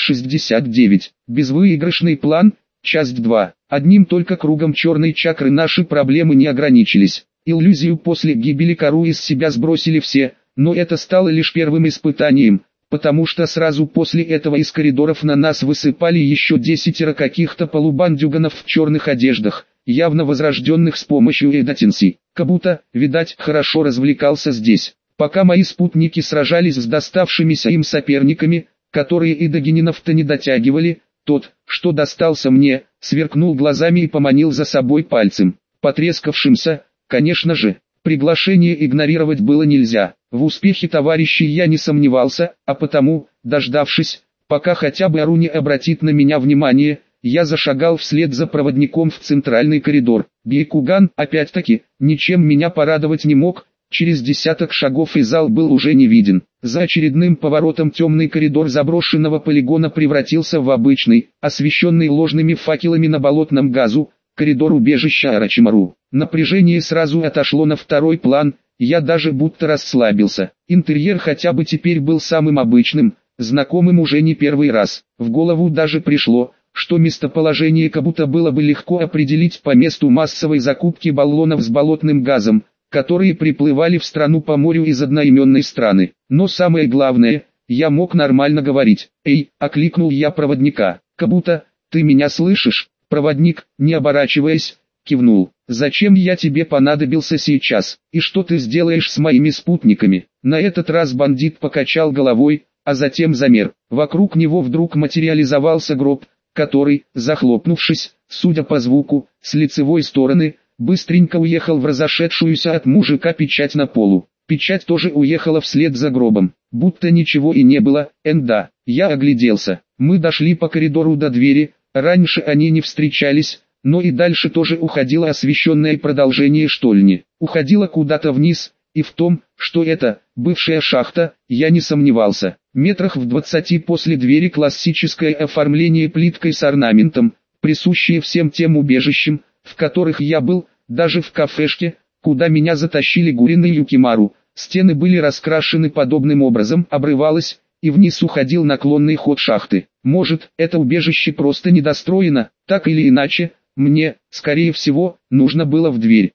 69. Безвыигрышный план, часть 2. Одним только кругом черной чакры наши проблемы не ограничились. Иллюзию после гибели Кару из себя сбросили все, но это стало лишь первым испытанием, потому что сразу после этого из коридоров на нас высыпали еще 10 каких-то полубандюганов в черных одеждах, явно возрожденных с помощью эйдатинси. Кабуто, видать, хорошо развлекался здесь. Пока мои спутники сражались с доставшимися им соперниками, которые и до генинов-то не дотягивали, тот, что достался мне, сверкнул глазами и поманил за собой пальцем. Потрескавшимся, конечно же, приглашение игнорировать было нельзя. В успехе товарищей я не сомневался, а потому, дождавшись, пока хотя бы Аруни обратит на меня внимание, я зашагал вслед за проводником в центральный коридор. Бейкуган, опять-таки, ничем меня порадовать не мог, через десяток шагов и зал был уже не виден. За очередным поворотом темный коридор заброшенного полигона превратился в обычный, освещенный ложными факелами на болотном газу, коридор убежища Орочимару. Напряжение сразу отошло на второй план, я даже будто расслабился. Интерьер хотя бы теперь был самым обычным, знакомым уже не первый раз. В голову даже пришло, что местоположение Кабуто было бы легко определить по месту массовой закупки баллонов с болотным газом, которые приплывали в страну по морю из одноименной страны. Но самое главное, я мог нормально говорить. «Эй!» — окликнул я проводника. «Кабуто, ты меня слышишь?» Проводник, не оборачиваясь, кивнул. «Зачем я тебе понадобился сейчас? И что ты сделаешь с моими спутниками?» На этот раз бандит покачал головой, а затем замер. Вокруг него вдруг материализовался гроб, который, захлопнувшись, судя по звуку, с лицевой стороны, быстренько уехал в разошедшуюся от мужика печать на полу. Печать тоже уехала вслед за гробом, будто ничего и не было. Да, я огляделся. Мы дошли по коридору до двери, раньше они не встречались, но и дальше тоже уходило освещенное продолжение штольни. Уходило куда-то вниз, и в том, что это, бывшая шахта, я не сомневался. Метрах в 20 после двери классическое оформление плиткой с орнаментом, присущее всем тем убежищам, в которых я был, даже в кафешке, куда меня затащили Гурин и Юкимару. Стены были раскрашены подобным образом, обрывалось, и вниз уходил наклонный ход шахты. Может, это убежище просто недостроено, так или иначе, мне, скорее всего, нужно было в дверь.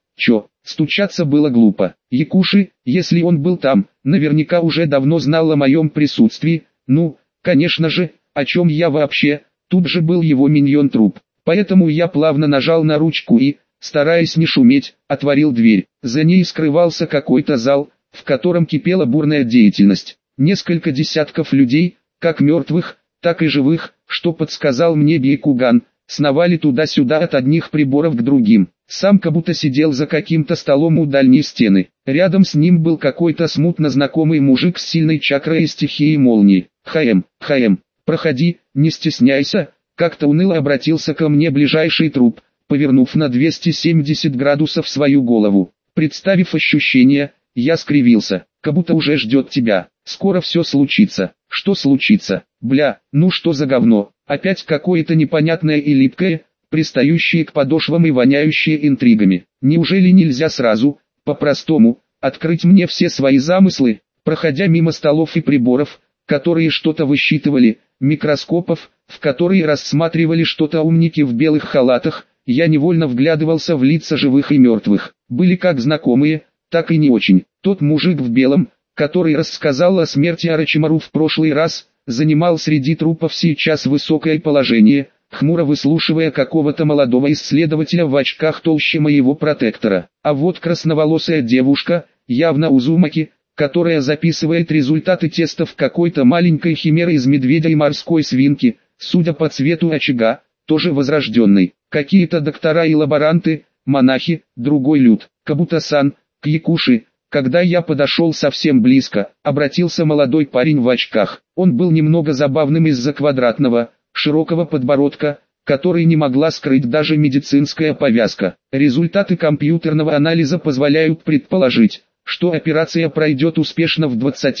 Стучаться было глупо. Якуши, если он был там, наверняка уже давно знал о моем присутствии, конечно же, о чем я вообще, тут же был его миньон-труп. Поэтому я плавно нажал на ручку и, стараясь не шуметь, отворил дверь. За ней скрывался какой-то зал, в котором кипела бурная деятельность. Несколько десятков людей, как мертвых, так и живых, что подсказал мне Бейкуган, сновали туда-сюда от одних приборов к другим. Сам Кабута сидел за каким-то столом у дальней стены. Рядом с ним был какой-то смутно знакомый мужик с сильной чакрой и стихией молнии. «Хаем, проходи, не стесняйся», как-то уныло обратился ко мне ближайший труп, повернув на 270 градусов свою голову. Представив ощущение, я скривился. «Кабута уже ждет тебя, скоро все случится». «Что случится? Бля, ну что за говно? Опять какое-то непонятное и липкое, пристающее к подошвам и воняющее интригами. Неужели нельзя сразу, по-простому, открыть мне все свои замыслы?» Проходя мимо столов и приборов, которые что-то высчитывали, микроскопов, в которые рассматривали что-то умники в белых халатах, я невольно вглядывался в лица живых и мертвых. Были как знакомые, так и не очень. Тот мужик в белом, который рассказал о смерти Орочимару в прошлый раз, занимал среди трупов сейчас высокое положение, хмуро выслушивая какого-то молодого исследователя в очках толще моего протектора. А вот красноволосая девушка, явно Узумаки, которая записывает результаты тестов какой-то маленькой химеры из медведя и морской свинки, судя по цвету очага, тоже возрожденный. Какие-то доктора и лаборанты, монахи, другой люд. Кабута-сан, к Якуши. Когда я подошел совсем близко, обратился молодой парень в очках. Он был немного забавным из-за квадратного, широкого подбородка, который не могла скрыть даже медицинская повязка. Результаты компьютерного анализа позволяют предположить, что операция пройдет успешно в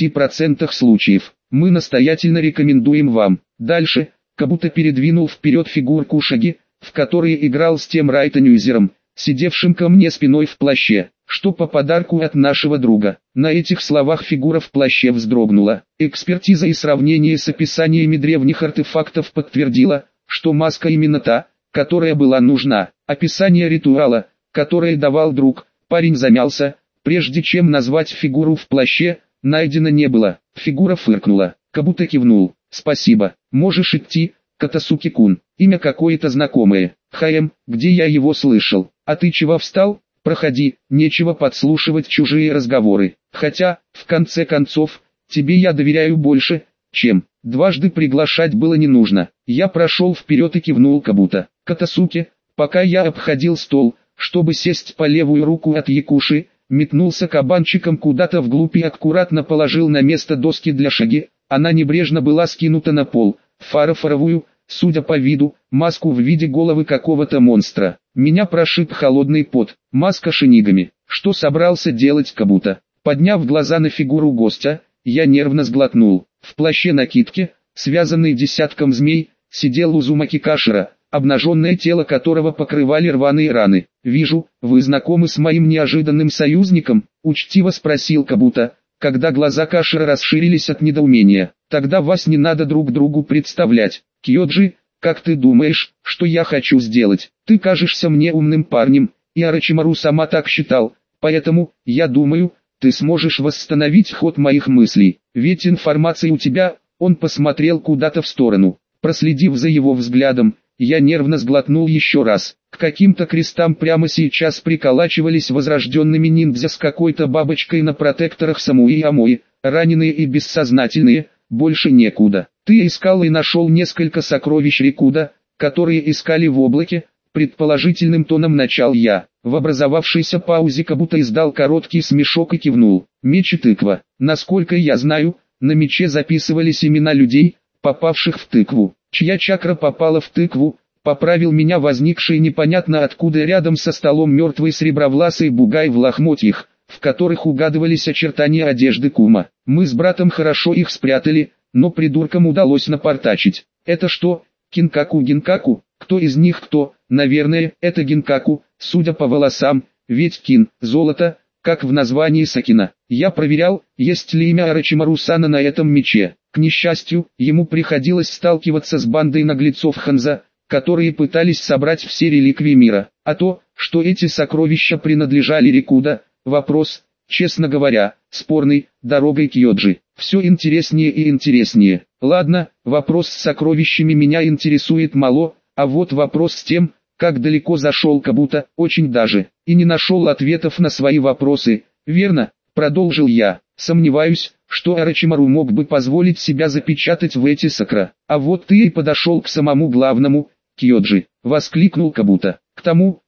20% случаев. Мы настоятельно рекомендуем вам. Дальше, Кабута передвинул вперед фигурку Шаги, в которой играл с тем райтонюзером, сидевшим ко мне спиной в плаще. Что по подарку от нашего друга. На этих словах фигура в плаще вздрогнула. Экспертиза и сравнение с описаниями древних артефактов подтвердила, что маска именно та, которая была нужна. Описание ритуала, которое давал друг, парень замялся, прежде чем назвать фигуру в плаще, найдено не было. Фигура фыркнула. Кабута кивнул. «Спасибо, можешь идти, Катасуки-кун». Имя какое-то знакомое. Хаем, где я его слышал. А ты чего встал? Проходи, нечего подслушивать чужие разговоры. Хотя, в конце концов, тебе я доверяю больше, чем. Дважды приглашать было не нужно. Я прошел вперед и кивнул Кабута. Катасуки, пока я обходил стол, чтобы сесть по левую руку от Якуши, метнулся кабанчиком куда-то вглубь и аккуратно положил на место доски для Шаги. Она небрежно была скинута на пол, фарфоровую, судя по виду, маску в виде головы какого-то монстра. Меня прошиб холодный пот. Маска шинигами. Что собрался делать Кабута? Подняв глаза на фигуру гостя, я нервно сглотнул. В плаще-накидке, связанный десятком змей, сидел Узумаки Кашира, обнаженное тело которого покрывали рваные раны. «Вижу, вы знакомы с моим неожиданным союзником?» — учтиво спросил Кабута, когда глаза Кашира расширились от недоумения. «Тогда вас не надо друг другу представлять. Кьёджи, как ты думаешь, что я хочу сделать? Ты кажешься мне умным парнем, и Орочимару сама так считал, поэтому, я думаю, ты сможешь восстановить ход моих мыслей. Ведь информация у тебя». Он посмотрел куда-то в сторону. Проследив за его взглядом, я нервно сглотнул еще раз. К каким-то крестам прямо сейчас приколачивались возрожденными ниндзя с какой-то бабочкой на протекторах Самуи и Амои, раненые и бессознательные, больше некуда. Ты искал и нашел несколько сокровищ Рикуда, которые искали в облаке, предположительным тоном начал я. В образовавшейся паузе Кабута издал короткий смешок и кивнул. Меч и тыква. Насколько я знаю, на мече записывались имена людей, попавших в тыкву. Чья чакра попала в тыкву, поправил меня возникший непонятно откуда рядом со столом мертвый сребровласый бугай в лохмотьях, в которых угадывались очертания одежды кума. Мы с братом хорошо их спрятали, но придуркам удалось напортачить. Это что, Кинкаку-Гинкаку? Кто из них кто? Наверное, это Гинкаку, судя по волосам, ведь Кин, золото, как в названии Сакина. Я проверял, есть ли имя Орочимару-сана на этом мече. К несчастью, ему приходилось сталкиваться с бандой наглецов Ханза, которые пытались собрать все реликвии мира. А то, что эти сокровища принадлежали Рикуда, вопрос, честно говоря, спорный, дорогой Кьёджи. Все интереснее и интереснее. Ладно, вопрос с сокровищами меня интересует мало, а вот вопрос с тем, как далеко зашел Кабута, очень даже. И не нашел ответов на свои вопросы. Верно, продолжил я. Сомневаюсь, что Орочимару мог бы позволить себя запечатать в эти сакра. А вот ты и подошел к самому главному, Кьёджи, воскликнул Кабута. К тому,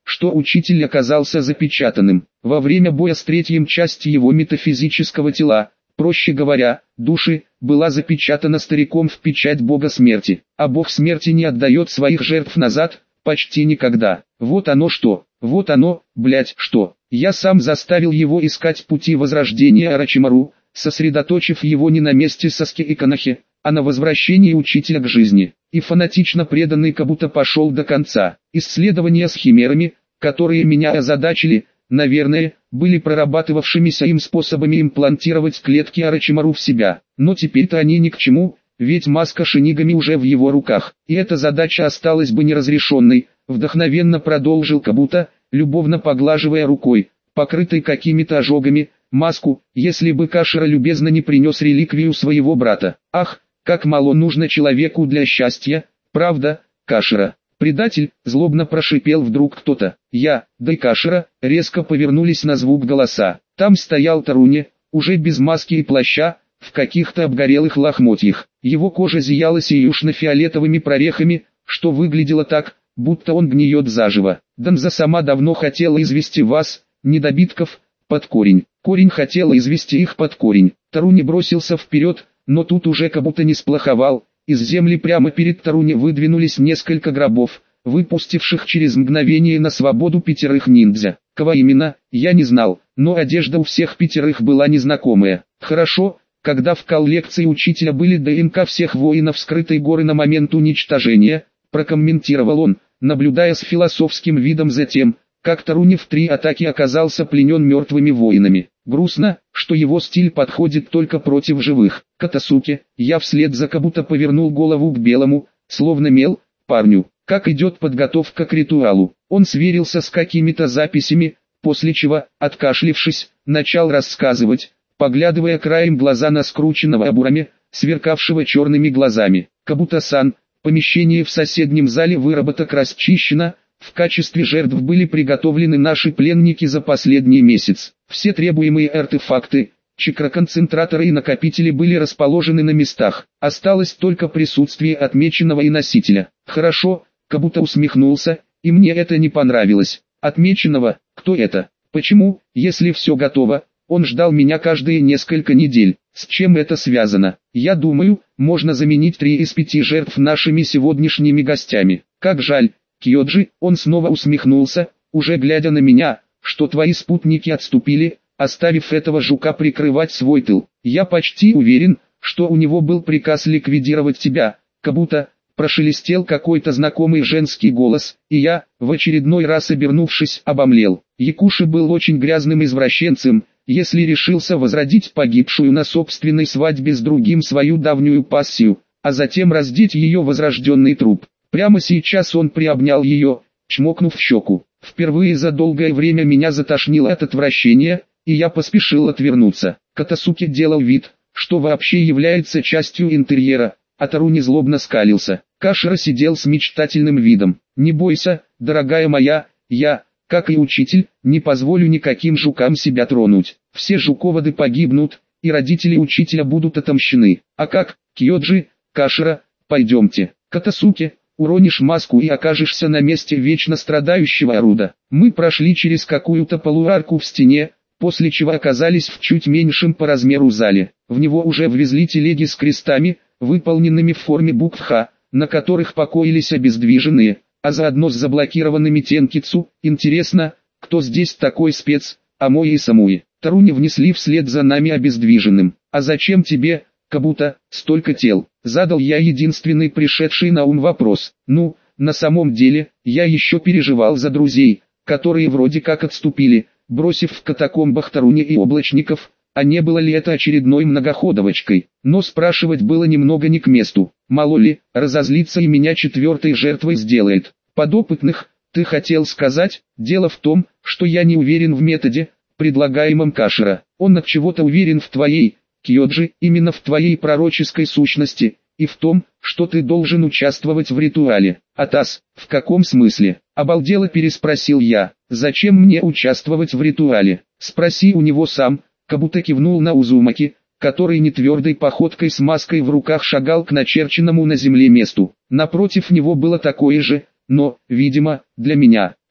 что учитель оказался запечатанным во время боя с третьим частью его метафизического тела, проще говоря, души, была запечатана стариком в печать бога смерти, а бог смерти не отдает своих жертв назад, почти никогда. Вот оно что, вот оно, блять, что. Я сам заставил его искать пути возрождения Орочимару, сосредоточив его не на месте Саске и Канахе, а на возвращении учителя к жизни, и фанатично преданный Кабуто пошел до конца. Исследования с химерами, которые меня озадачили, наверное, были прорабатывавшимися им способами имплантировать клетки Орочимару в себя, но теперь-то они ни к чему, ведь маска Шинигами уже в его руках, и эта задача осталась бы неразрешенной, вдохновенно продолжил Кабуто, любовно поглаживая рукой, покрытой какими-то ожогами, маску, если бы Кашира любезно не принес реликвию своего брата. Ах, как мало нужно человеку для счастья, правда, Кашира? Предатель, злобно прошипел вдруг кто-то. Я, да и Кашира, резко повернулись на звук голоса. Там стоял Таруни, уже без маски и плаща, в каких-то обгорелых лохмотьях. Его кожа зияла сиюшно-фиолетовыми прорехами, что выглядело так, будто он гниет заживо. Данза сама давно хотела извести вас, недобитков, под корень. Корень хотела извести их под корень. Таруни бросился вперед, но тут уже как будто не сплоховал. Из земли прямо перед Таруни выдвинулись несколько гробов, выпустивших через мгновение на свободу 5 ниндзя. Кого именно, я не знал, но одежда у всех 5 была незнакомая. Хорошо, когда в коллекции учителя были ДНК всех воинов скрытой горы на момент уничтожения, прокомментировал он, наблюдая с философским видом за тем, как Таруни в 3 атаки оказался пленен мертвыми воинами. Грустно, что его стиль подходит только против живых. Катасуке, я вслед за Кабуто повернул голову к белому, словно мел, парню. Как идет подготовка к ритуалу? Он сверился с какими-то записями, после чего, откашлившись, начал рассказывать, поглядывая краем глаза на скрученного Абураме, сверкавшего черными глазами. Кабуто-сан, помещение в соседнем зале выработок расчищено, в качестве жертв были приготовлены наши пленники за последний месяц. Все требуемые артефакты, чакроконцентраторы и накопители были расположены на местах. Осталось только присутствие отмеченного и носителя. Хорошо, Кабуто усмехнулся, и мне это не понравилось. Отмеченного, кто это? Почему, если все готово, он ждал меня каждые несколько недель? С чем это связано? Я думаю, можно заменить 3 из 5 жертв нашими сегодняшними гостями. Как жаль, Кьоджи, он снова усмехнулся, уже глядя на меня, что твои спутники отступили, оставив этого жука прикрывать свой тыл. Я почти уверен, что у него был приказ ликвидировать тебя, Кабуто, прошелестел какой-то знакомый женский голос, и я, в очередной раз обернувшись, обомлел. Якуши был очень грязным извращенцем, если решился возродить погибшую на собственной свадьбе с другим свою давнюю пассию, а затем раздеть ее возрожденный труп. Прямо сейчас он приобнял ее, чмокнув в щеку. Впервые за долгое время меня затошнило от отвращения, и я поспешил отвернуться. Катасуки делал вид, что вообще является частью интерьера, а Таруни злобно скалился. Кашира сидел с мечтательным видом. «Не бойся, дорогая моя, я, как и учитель, не позволю никаким жукам себя тронуть. Все жуководы погибнут, и родители учителя будут отомщены. А как, Кьоджи, Кашира, пойдемте. Катасуки, уронишь маску и окажешься на месте вечно страдающего Оруда». Мы прошли через какую-то полуарку в стене, после чего оказались в чуть меньшем по размеру зале. В него уже ввезли телеги с крестами, выполненными в форме букв Х, на которых покоились обездвиженные, а заодно с заблокированными тенкицу. Интересно, кто здесь такой спец, Амои и Самуи? Таруни внесли вслед за нами обездвиженным. «А зачем тебе, Кабуто, столько тел?» Задал я единственный пришедший на ум вопрос. Ну, на самом деле, я еще переживал за друзей, которые вроде как отступили, бросив в катакомбах Таруни и облачников, а не было ли это очередной многоходовочкой. Но спрашивать было немного не к месту. Мало ли, разозлится и меня 4-й жертвой сделает. Подопытных, ты хотел сказать? Дело в том, что я не уверен в методе, предлагаемом Кашира. Он от чего-то уверен в твоей, Кьоджи, именно в твоей пророческой сущности, и в том, что ты должен участвовать в ритуале. Атас, в каком смысле? Обалдело переспросил я. Зачем мне участвовать в ритуале? Спроси у него сам. Кабуто кивнул на Узумаки, который нетвердой походкой с маской в руках шагал к начерченному на земле месту. Напротив него было такое же, но, видимо, для меня.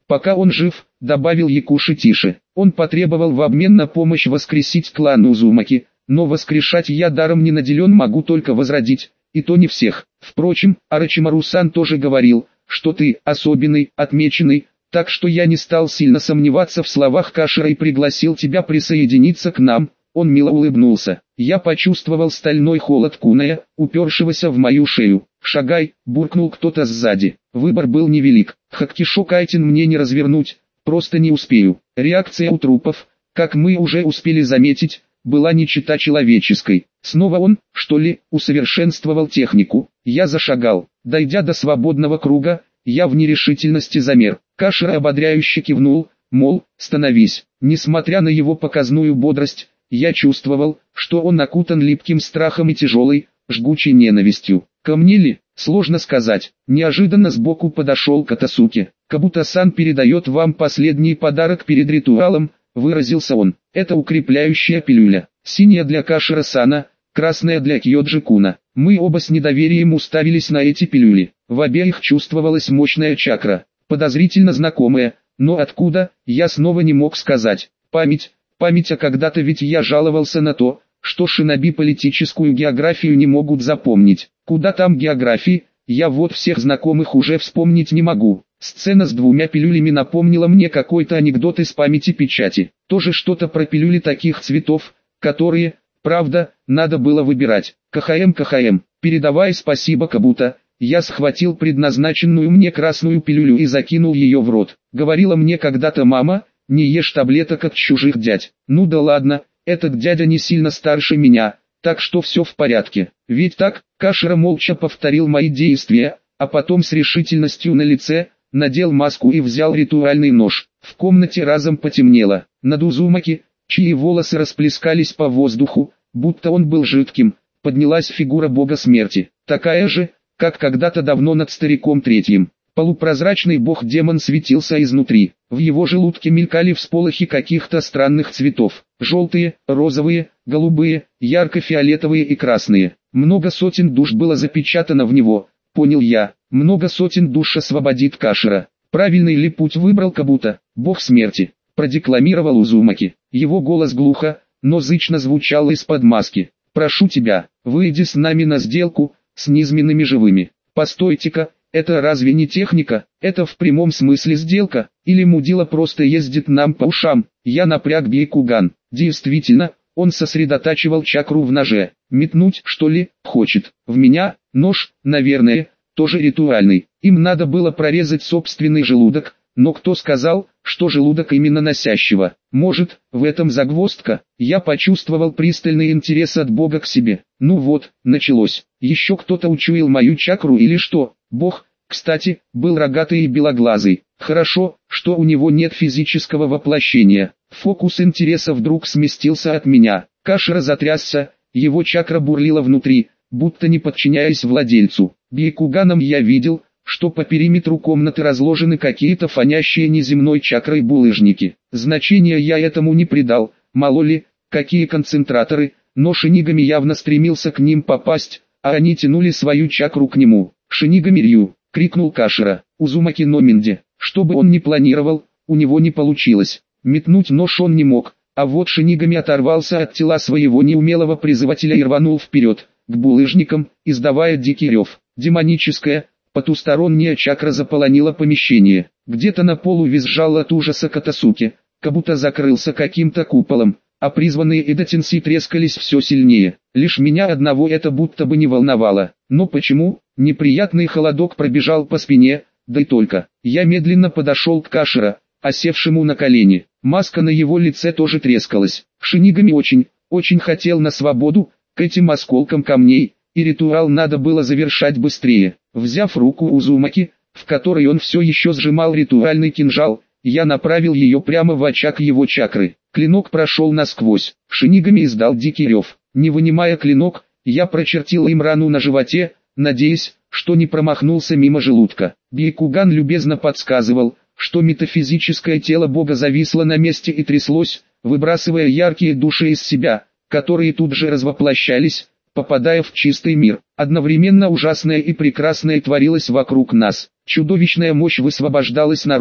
Пока он жив, добавил Якуши тише. Он потребовал в обмен на помощь воскресить клан Узумаки, но воскрешать я даром не наделен, могу только возродить, и то не всех. Впрочем, Орочимару-сан тоже говорил, что ты особенный, отмеченный, так что я не стал сильно сомневаться в словах Кашира и пригласил тебя присоединиться к нам. Он мило улыбнулся. Я почувствовал стальной холод куная, упершегося в мою шею. «Шагай», буркнул кто-то сзади. Выбор был невелик. Хаккишо Кайтин мне не развернуть, просто не успею. Реакция у трупов, как мы уже успели заметить, была не чета человеческой. Снова он, что ли, усовершенствовал технику. Я зашагал. Дойдя до свободного круга, я в нерешительности замер. Кашира ободряюще кивнул, мол, становись. Несмотря на его показную бодрость, я чувствовал, что он окутан липким страхом и тяжелой, жгучей ненавистью. Ко мне ли? Сложно сказать. Неожиданно сбоку подошел Катасуки. «Кабута-сан передает вам последний подарок перед ритуалом», выразился он. «Это укрепляющая пилюля. Синяя для Кашира-сана, красная для Кьёджи-куна». Мы оба с недоверием уставились на эти пилюли. В обеих чувствовалась мощная чакра, подозрительно знакомая, но откуда, я снова не мог сказать. Память, а когда-то ведь я жаловался на то, что шиноби политическую географию не могут запомнить. Куда там географии, я вот всех знакомых уже вспомнить не могу. Сцена с 2 пилюлями напомнила мне какой-то анекдот из памяти печати. Тоже что-то про пилюли таких цветов, которые, правда, надо было выбирать. КХМ, передавай спасибо Кабута. Я схватил предназначенную мне красную пилюлю и закинул ее в рот. Говорила мне когда-то мама, не ешь таблеток от чужих дядь. Ну да ладно, этот дядя не сильно старше меня, так что все в порядке. Ведь так, Кашира молча повторил мои действия, а потом с решительностью на лице, надел маску и взял ритуальный нож. В комнате разом потемнело. Над Узумаки, чьи волосы расплескались по воздуху, будто он был жидким, поднялась фигура бога смерти. Такая же, как когда-то давно над стариком третьим. Полупрозрачный бог-демон светился изнутри. В его желудке мелькали всполохи каких-то странных цветов. Желтые, розовые, голубые, ярко-фиолетовые и красные. Много сотен душ было запечатано в него, понял я. Много сотен душ освободит Кашира. Правильный ли путь выбрал Кабута, бог смерти? Продекламировал Узумаки. Его голос глухо, но зычно звучал из-под маски. «Прошу тебя, выйди с нами на сделку, с низменными живыми». Постойте-ка, это разве не техника? Это в прямом смысле сделка? Или мудила просто ездит нам по ушам? Я напряг Бейкуган. Действительно, он сосредотачивал чакру в ноже. Метнуть, что ли, хочет? В меня? Нож, наверное, тоже ритуальный. Им надо было прорезать собственный желудок, но кто сказал, что желудок именно носящего? Может, в этом загвоздка? Я почувствовал пристальный интерес от Бога к себе. Ну вот, началось. Еще кто-то учуял мою чакру или что? Бог, кстати, был рогатый и белоглазый. Хорошо, что у него нет физического воплощения. Фокус интереса вдруг сместился от меня. Кашира затрясся, его чакра бурлила внутри, будто не подчиняясь владельцу. Бейкуганом я видел, что по периметру комнаты разложены какие-то фонящие неземной чакрой булыжники. Значения я этому не придал, мало ли, какие концентраторы, но Шинигами явно стремился к ним попасть, а они тянули свою чакру к нему. «Шинигами Рью!» — крикнул Кашира. Узумаки но Минде. Что бы он ни планировал, у него не получилось. Метнуть нож он не мог, а вот Шинигами оторвался от тела своего неумелого призывателя и рванул вперед, к булыжникам, издавая дикий рев. Демоническая, потусторонняя чакра заполонила помещение. Где-то на полу визжал от ужаса Катасуки, как будто закрылся каким-то куполом, а призванные эдотенси трескались все сильнее. Лишь меня одного это будто бы не волновало. Но почему? Неприятный холодок пробежал по спине, да и только. Я медленно подошел к Кашира, осевшему на колени. Маска на его лице тоже трескалась. Шинигами очень хотел на свободу, к этим осколкам камней, и ритуал надо было завершать быстрее. Взяв руку Узумаки, в которой он все еще сжимал ритуальный кинжал, я направил ее прямо в очаг его чакры. Клинок прошел насквозь. Шинигами издал дикий рев. Не вынимая клинок, я прочертил им рану на животе, надеясь, что не промахнулся мимо желудка. Бейкуган любезно подсказывал, что метафизическое тело бога зависло на месте и тряслось, выбрасывая яркие души из себя, которые тут же развоплощались, попадая в чистый мир. Одновременно ужасное и прекрасное творилось вокруг нас. Чудовищная мощь высвобождалась наружу.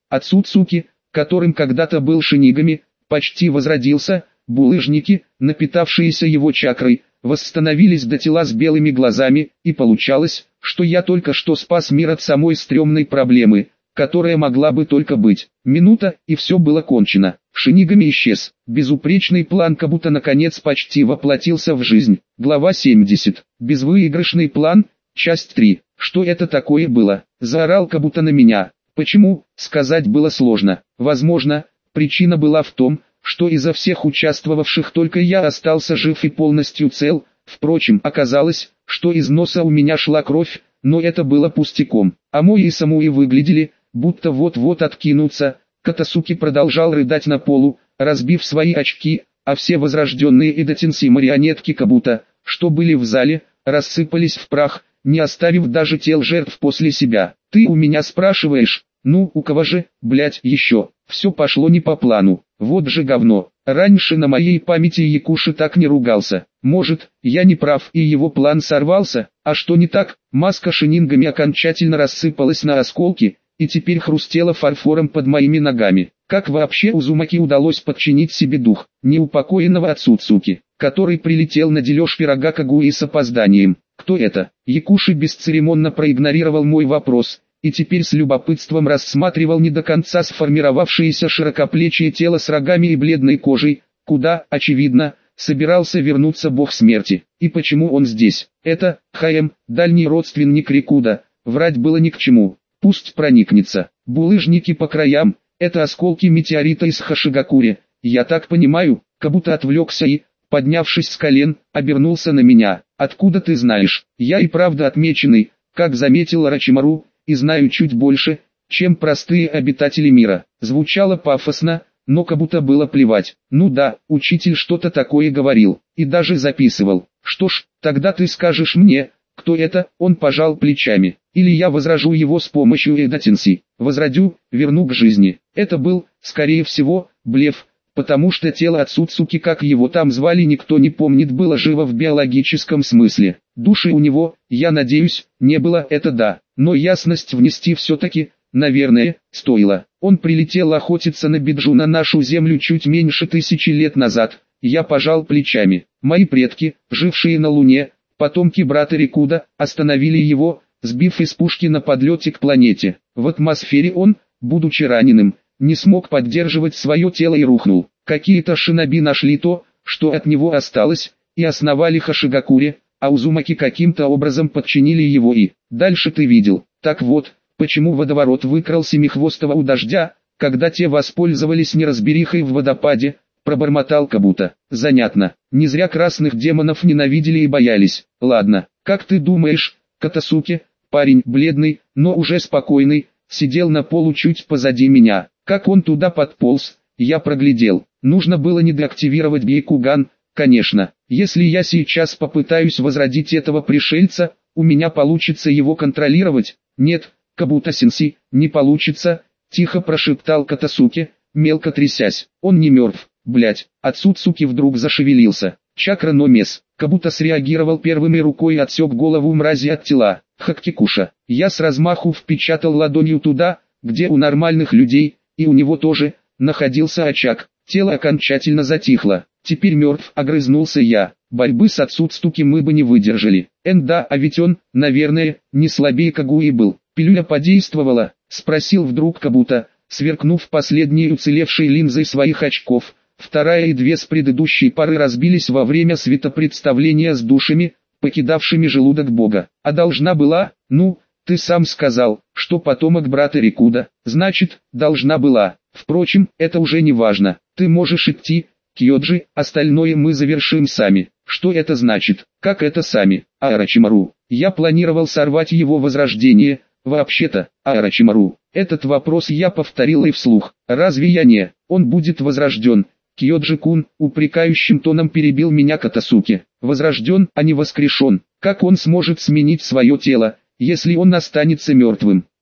Ацуцуки, которым когда-то был Шинигами, почти возродился, булыжники, напитавшиеся его чакрой, восстановились до тела с белыми глазами, и получалось, что я только что спас мир от самой стрёмной проблемы, которая могла бы только быть. Минута, и все было кончено. Шинигами исчез. Безупречный план Кабуто наконец почти воплотился в жизнь. Глава 70. Безвыигрышный план, часть 3. Что это такое было? Заорал Кабуто на меня. Почему, сказать было сложно. Возможно, причина была в том, что изо всех участвовавших только я остался жив и полностью цел. Впрочем, оказалось, что из носа у меня шла кровь, но это было пустяком. Амои и Самуи выглядели, будто вот-вот откинутся. Катасуки продолжал рыдать на полу, разбив свои очки, а все возрожденные Эдотенси марионетки Кабуто, что были в зале, рассыпались в прах, не оставив даже тел жертв после себя. Ты у меня спрашиваешь? Ну, у кого же, блять, еще? Все пошло не по плану. Вот же говно. Раньше на моей памяти Якуши так не ругался. Может, я не прав и его план сорвался? А что не так? Маска шинингами окончательно рассыпалась на осколки, и теперь хрустела фарфором под моими ногами. Как вообще Узумаки удалось подчинить себе дух неупокоенного Ацуцуки, который прилетел на дележ пирога Кагуи с опозданием? Кто это? Якуши бесцеремонно проигнорировал мой вопрос, и теперь с любопытством рассматривал не до конца сформировавшееся широкоплечие тело с рогами и бледной кожей, куда, очевидно, собирался вернуться бог смерти. И почему он здесь? Это, Хаэм, дальний родственник Рикуда, врать было ни к чему. Пусть проникнется. Булыжники по краям, это осколки метеорита из Хашигакури. Я так понимаю, Кабуто отвлекся и, поднявшись с колен, обернулся на меня. Откуда ты знаешь? Я и правда отмеченный, как заметил Орочимару, и знаю чуть больше, чем простые обитатели мира. Звучало пафосно, но Кабуто было плевать. Ну да, учитель что-то такое говорил, и даже записывал. Что ж, тогда ты скажешь мне, кто это? Он пожал плечами. Или я возрожу его с помощью Эдотенси. Возродю, верну к жизни. Это был, скорее всего, блеф, потому что тело Ацуцуки, как его там звали, никто не помнит, было живо в биологическом смысле. Души у него, я надеюсь, не было, это да. Но ясность внести все-таки, наверное, стоило. Он прилетел охотиться на Биджу на нашу землю чуть меньше 1000 лет назад. Я пожал плечами. Мои предки, жившие на Луне, потомки брата Рикуда, остановили его, сбив из пушки на подлете к планете. В атмосфере он, будучи раненым, не смог поддерживать свое тело и рухнул. Какие-то шиноби нашли то, что от него осталось, и основали Хашигакури, а Узумаки каким-то образом подчинили его и... Дальше ты видел. Так вот, почему водоворот выкрал Семихвостого у дождя, когда те воспользовались неразберихой в водопаде, пробормотал Кабуто. Занятно. Не зря красных демонов ненавидели и боялись. Ладно, как ты думаешь, Катасуки, парень бледный, но уже спокойный, сидел на полу чуть позади меня. Как он туда подполз, я проглядел. Нужно было не деактивировать Бейкуган, конечно. Если я сейчас попытаюсь возродить этого пришельца, у меня получится его контролировать? Нет, Кабуто-сенси, не получится, тихо прошептал Катасуки, мелко трясясь. Он не мертв, блять. Ацуцуки вдруг зашевелился. Чакра Номес. Кабуто среагировал первым и рукой отсек голову мрази от тела. Хаккикуша. Я с размаху впечатал ладонью туда, где у нормальных людей, и у него тоже, находился очаг. Тело окончательно затихло. Теперь мертв, огрызнулся я. Борьбы с Ацуцуки мы бы не выдержали. Да, а ведь он, наверное, не слабее Кагуи был. Пилюля подействовала? Спросил вдруг Кабуто, сверкнув последней уцелевшей линзой своих очков. Вторая и две с предыдущей пары разбились во время светопредставления с душами, покидавшими желудок бога. А должна была, ну, ты сам сказал, что потомок брата Рикуда, значит, должна была. Впрочем, это уже не важно. Ты можешь идти, Кьоджи, остальное мы завершим сами. Что это значит? Как это сами? Орочимару. Я планировал сорвать его возрождение. Вообще-то, Орочимару. Этот вопрос я повторил и вслух. Разве я не? Он будет возрожден. Кьоджи-кун, упрекающим тоном перебил меня Катасуки. Возрожден, а не воскрешен. Как он сможет сменить свое тело, если он останется мертвым?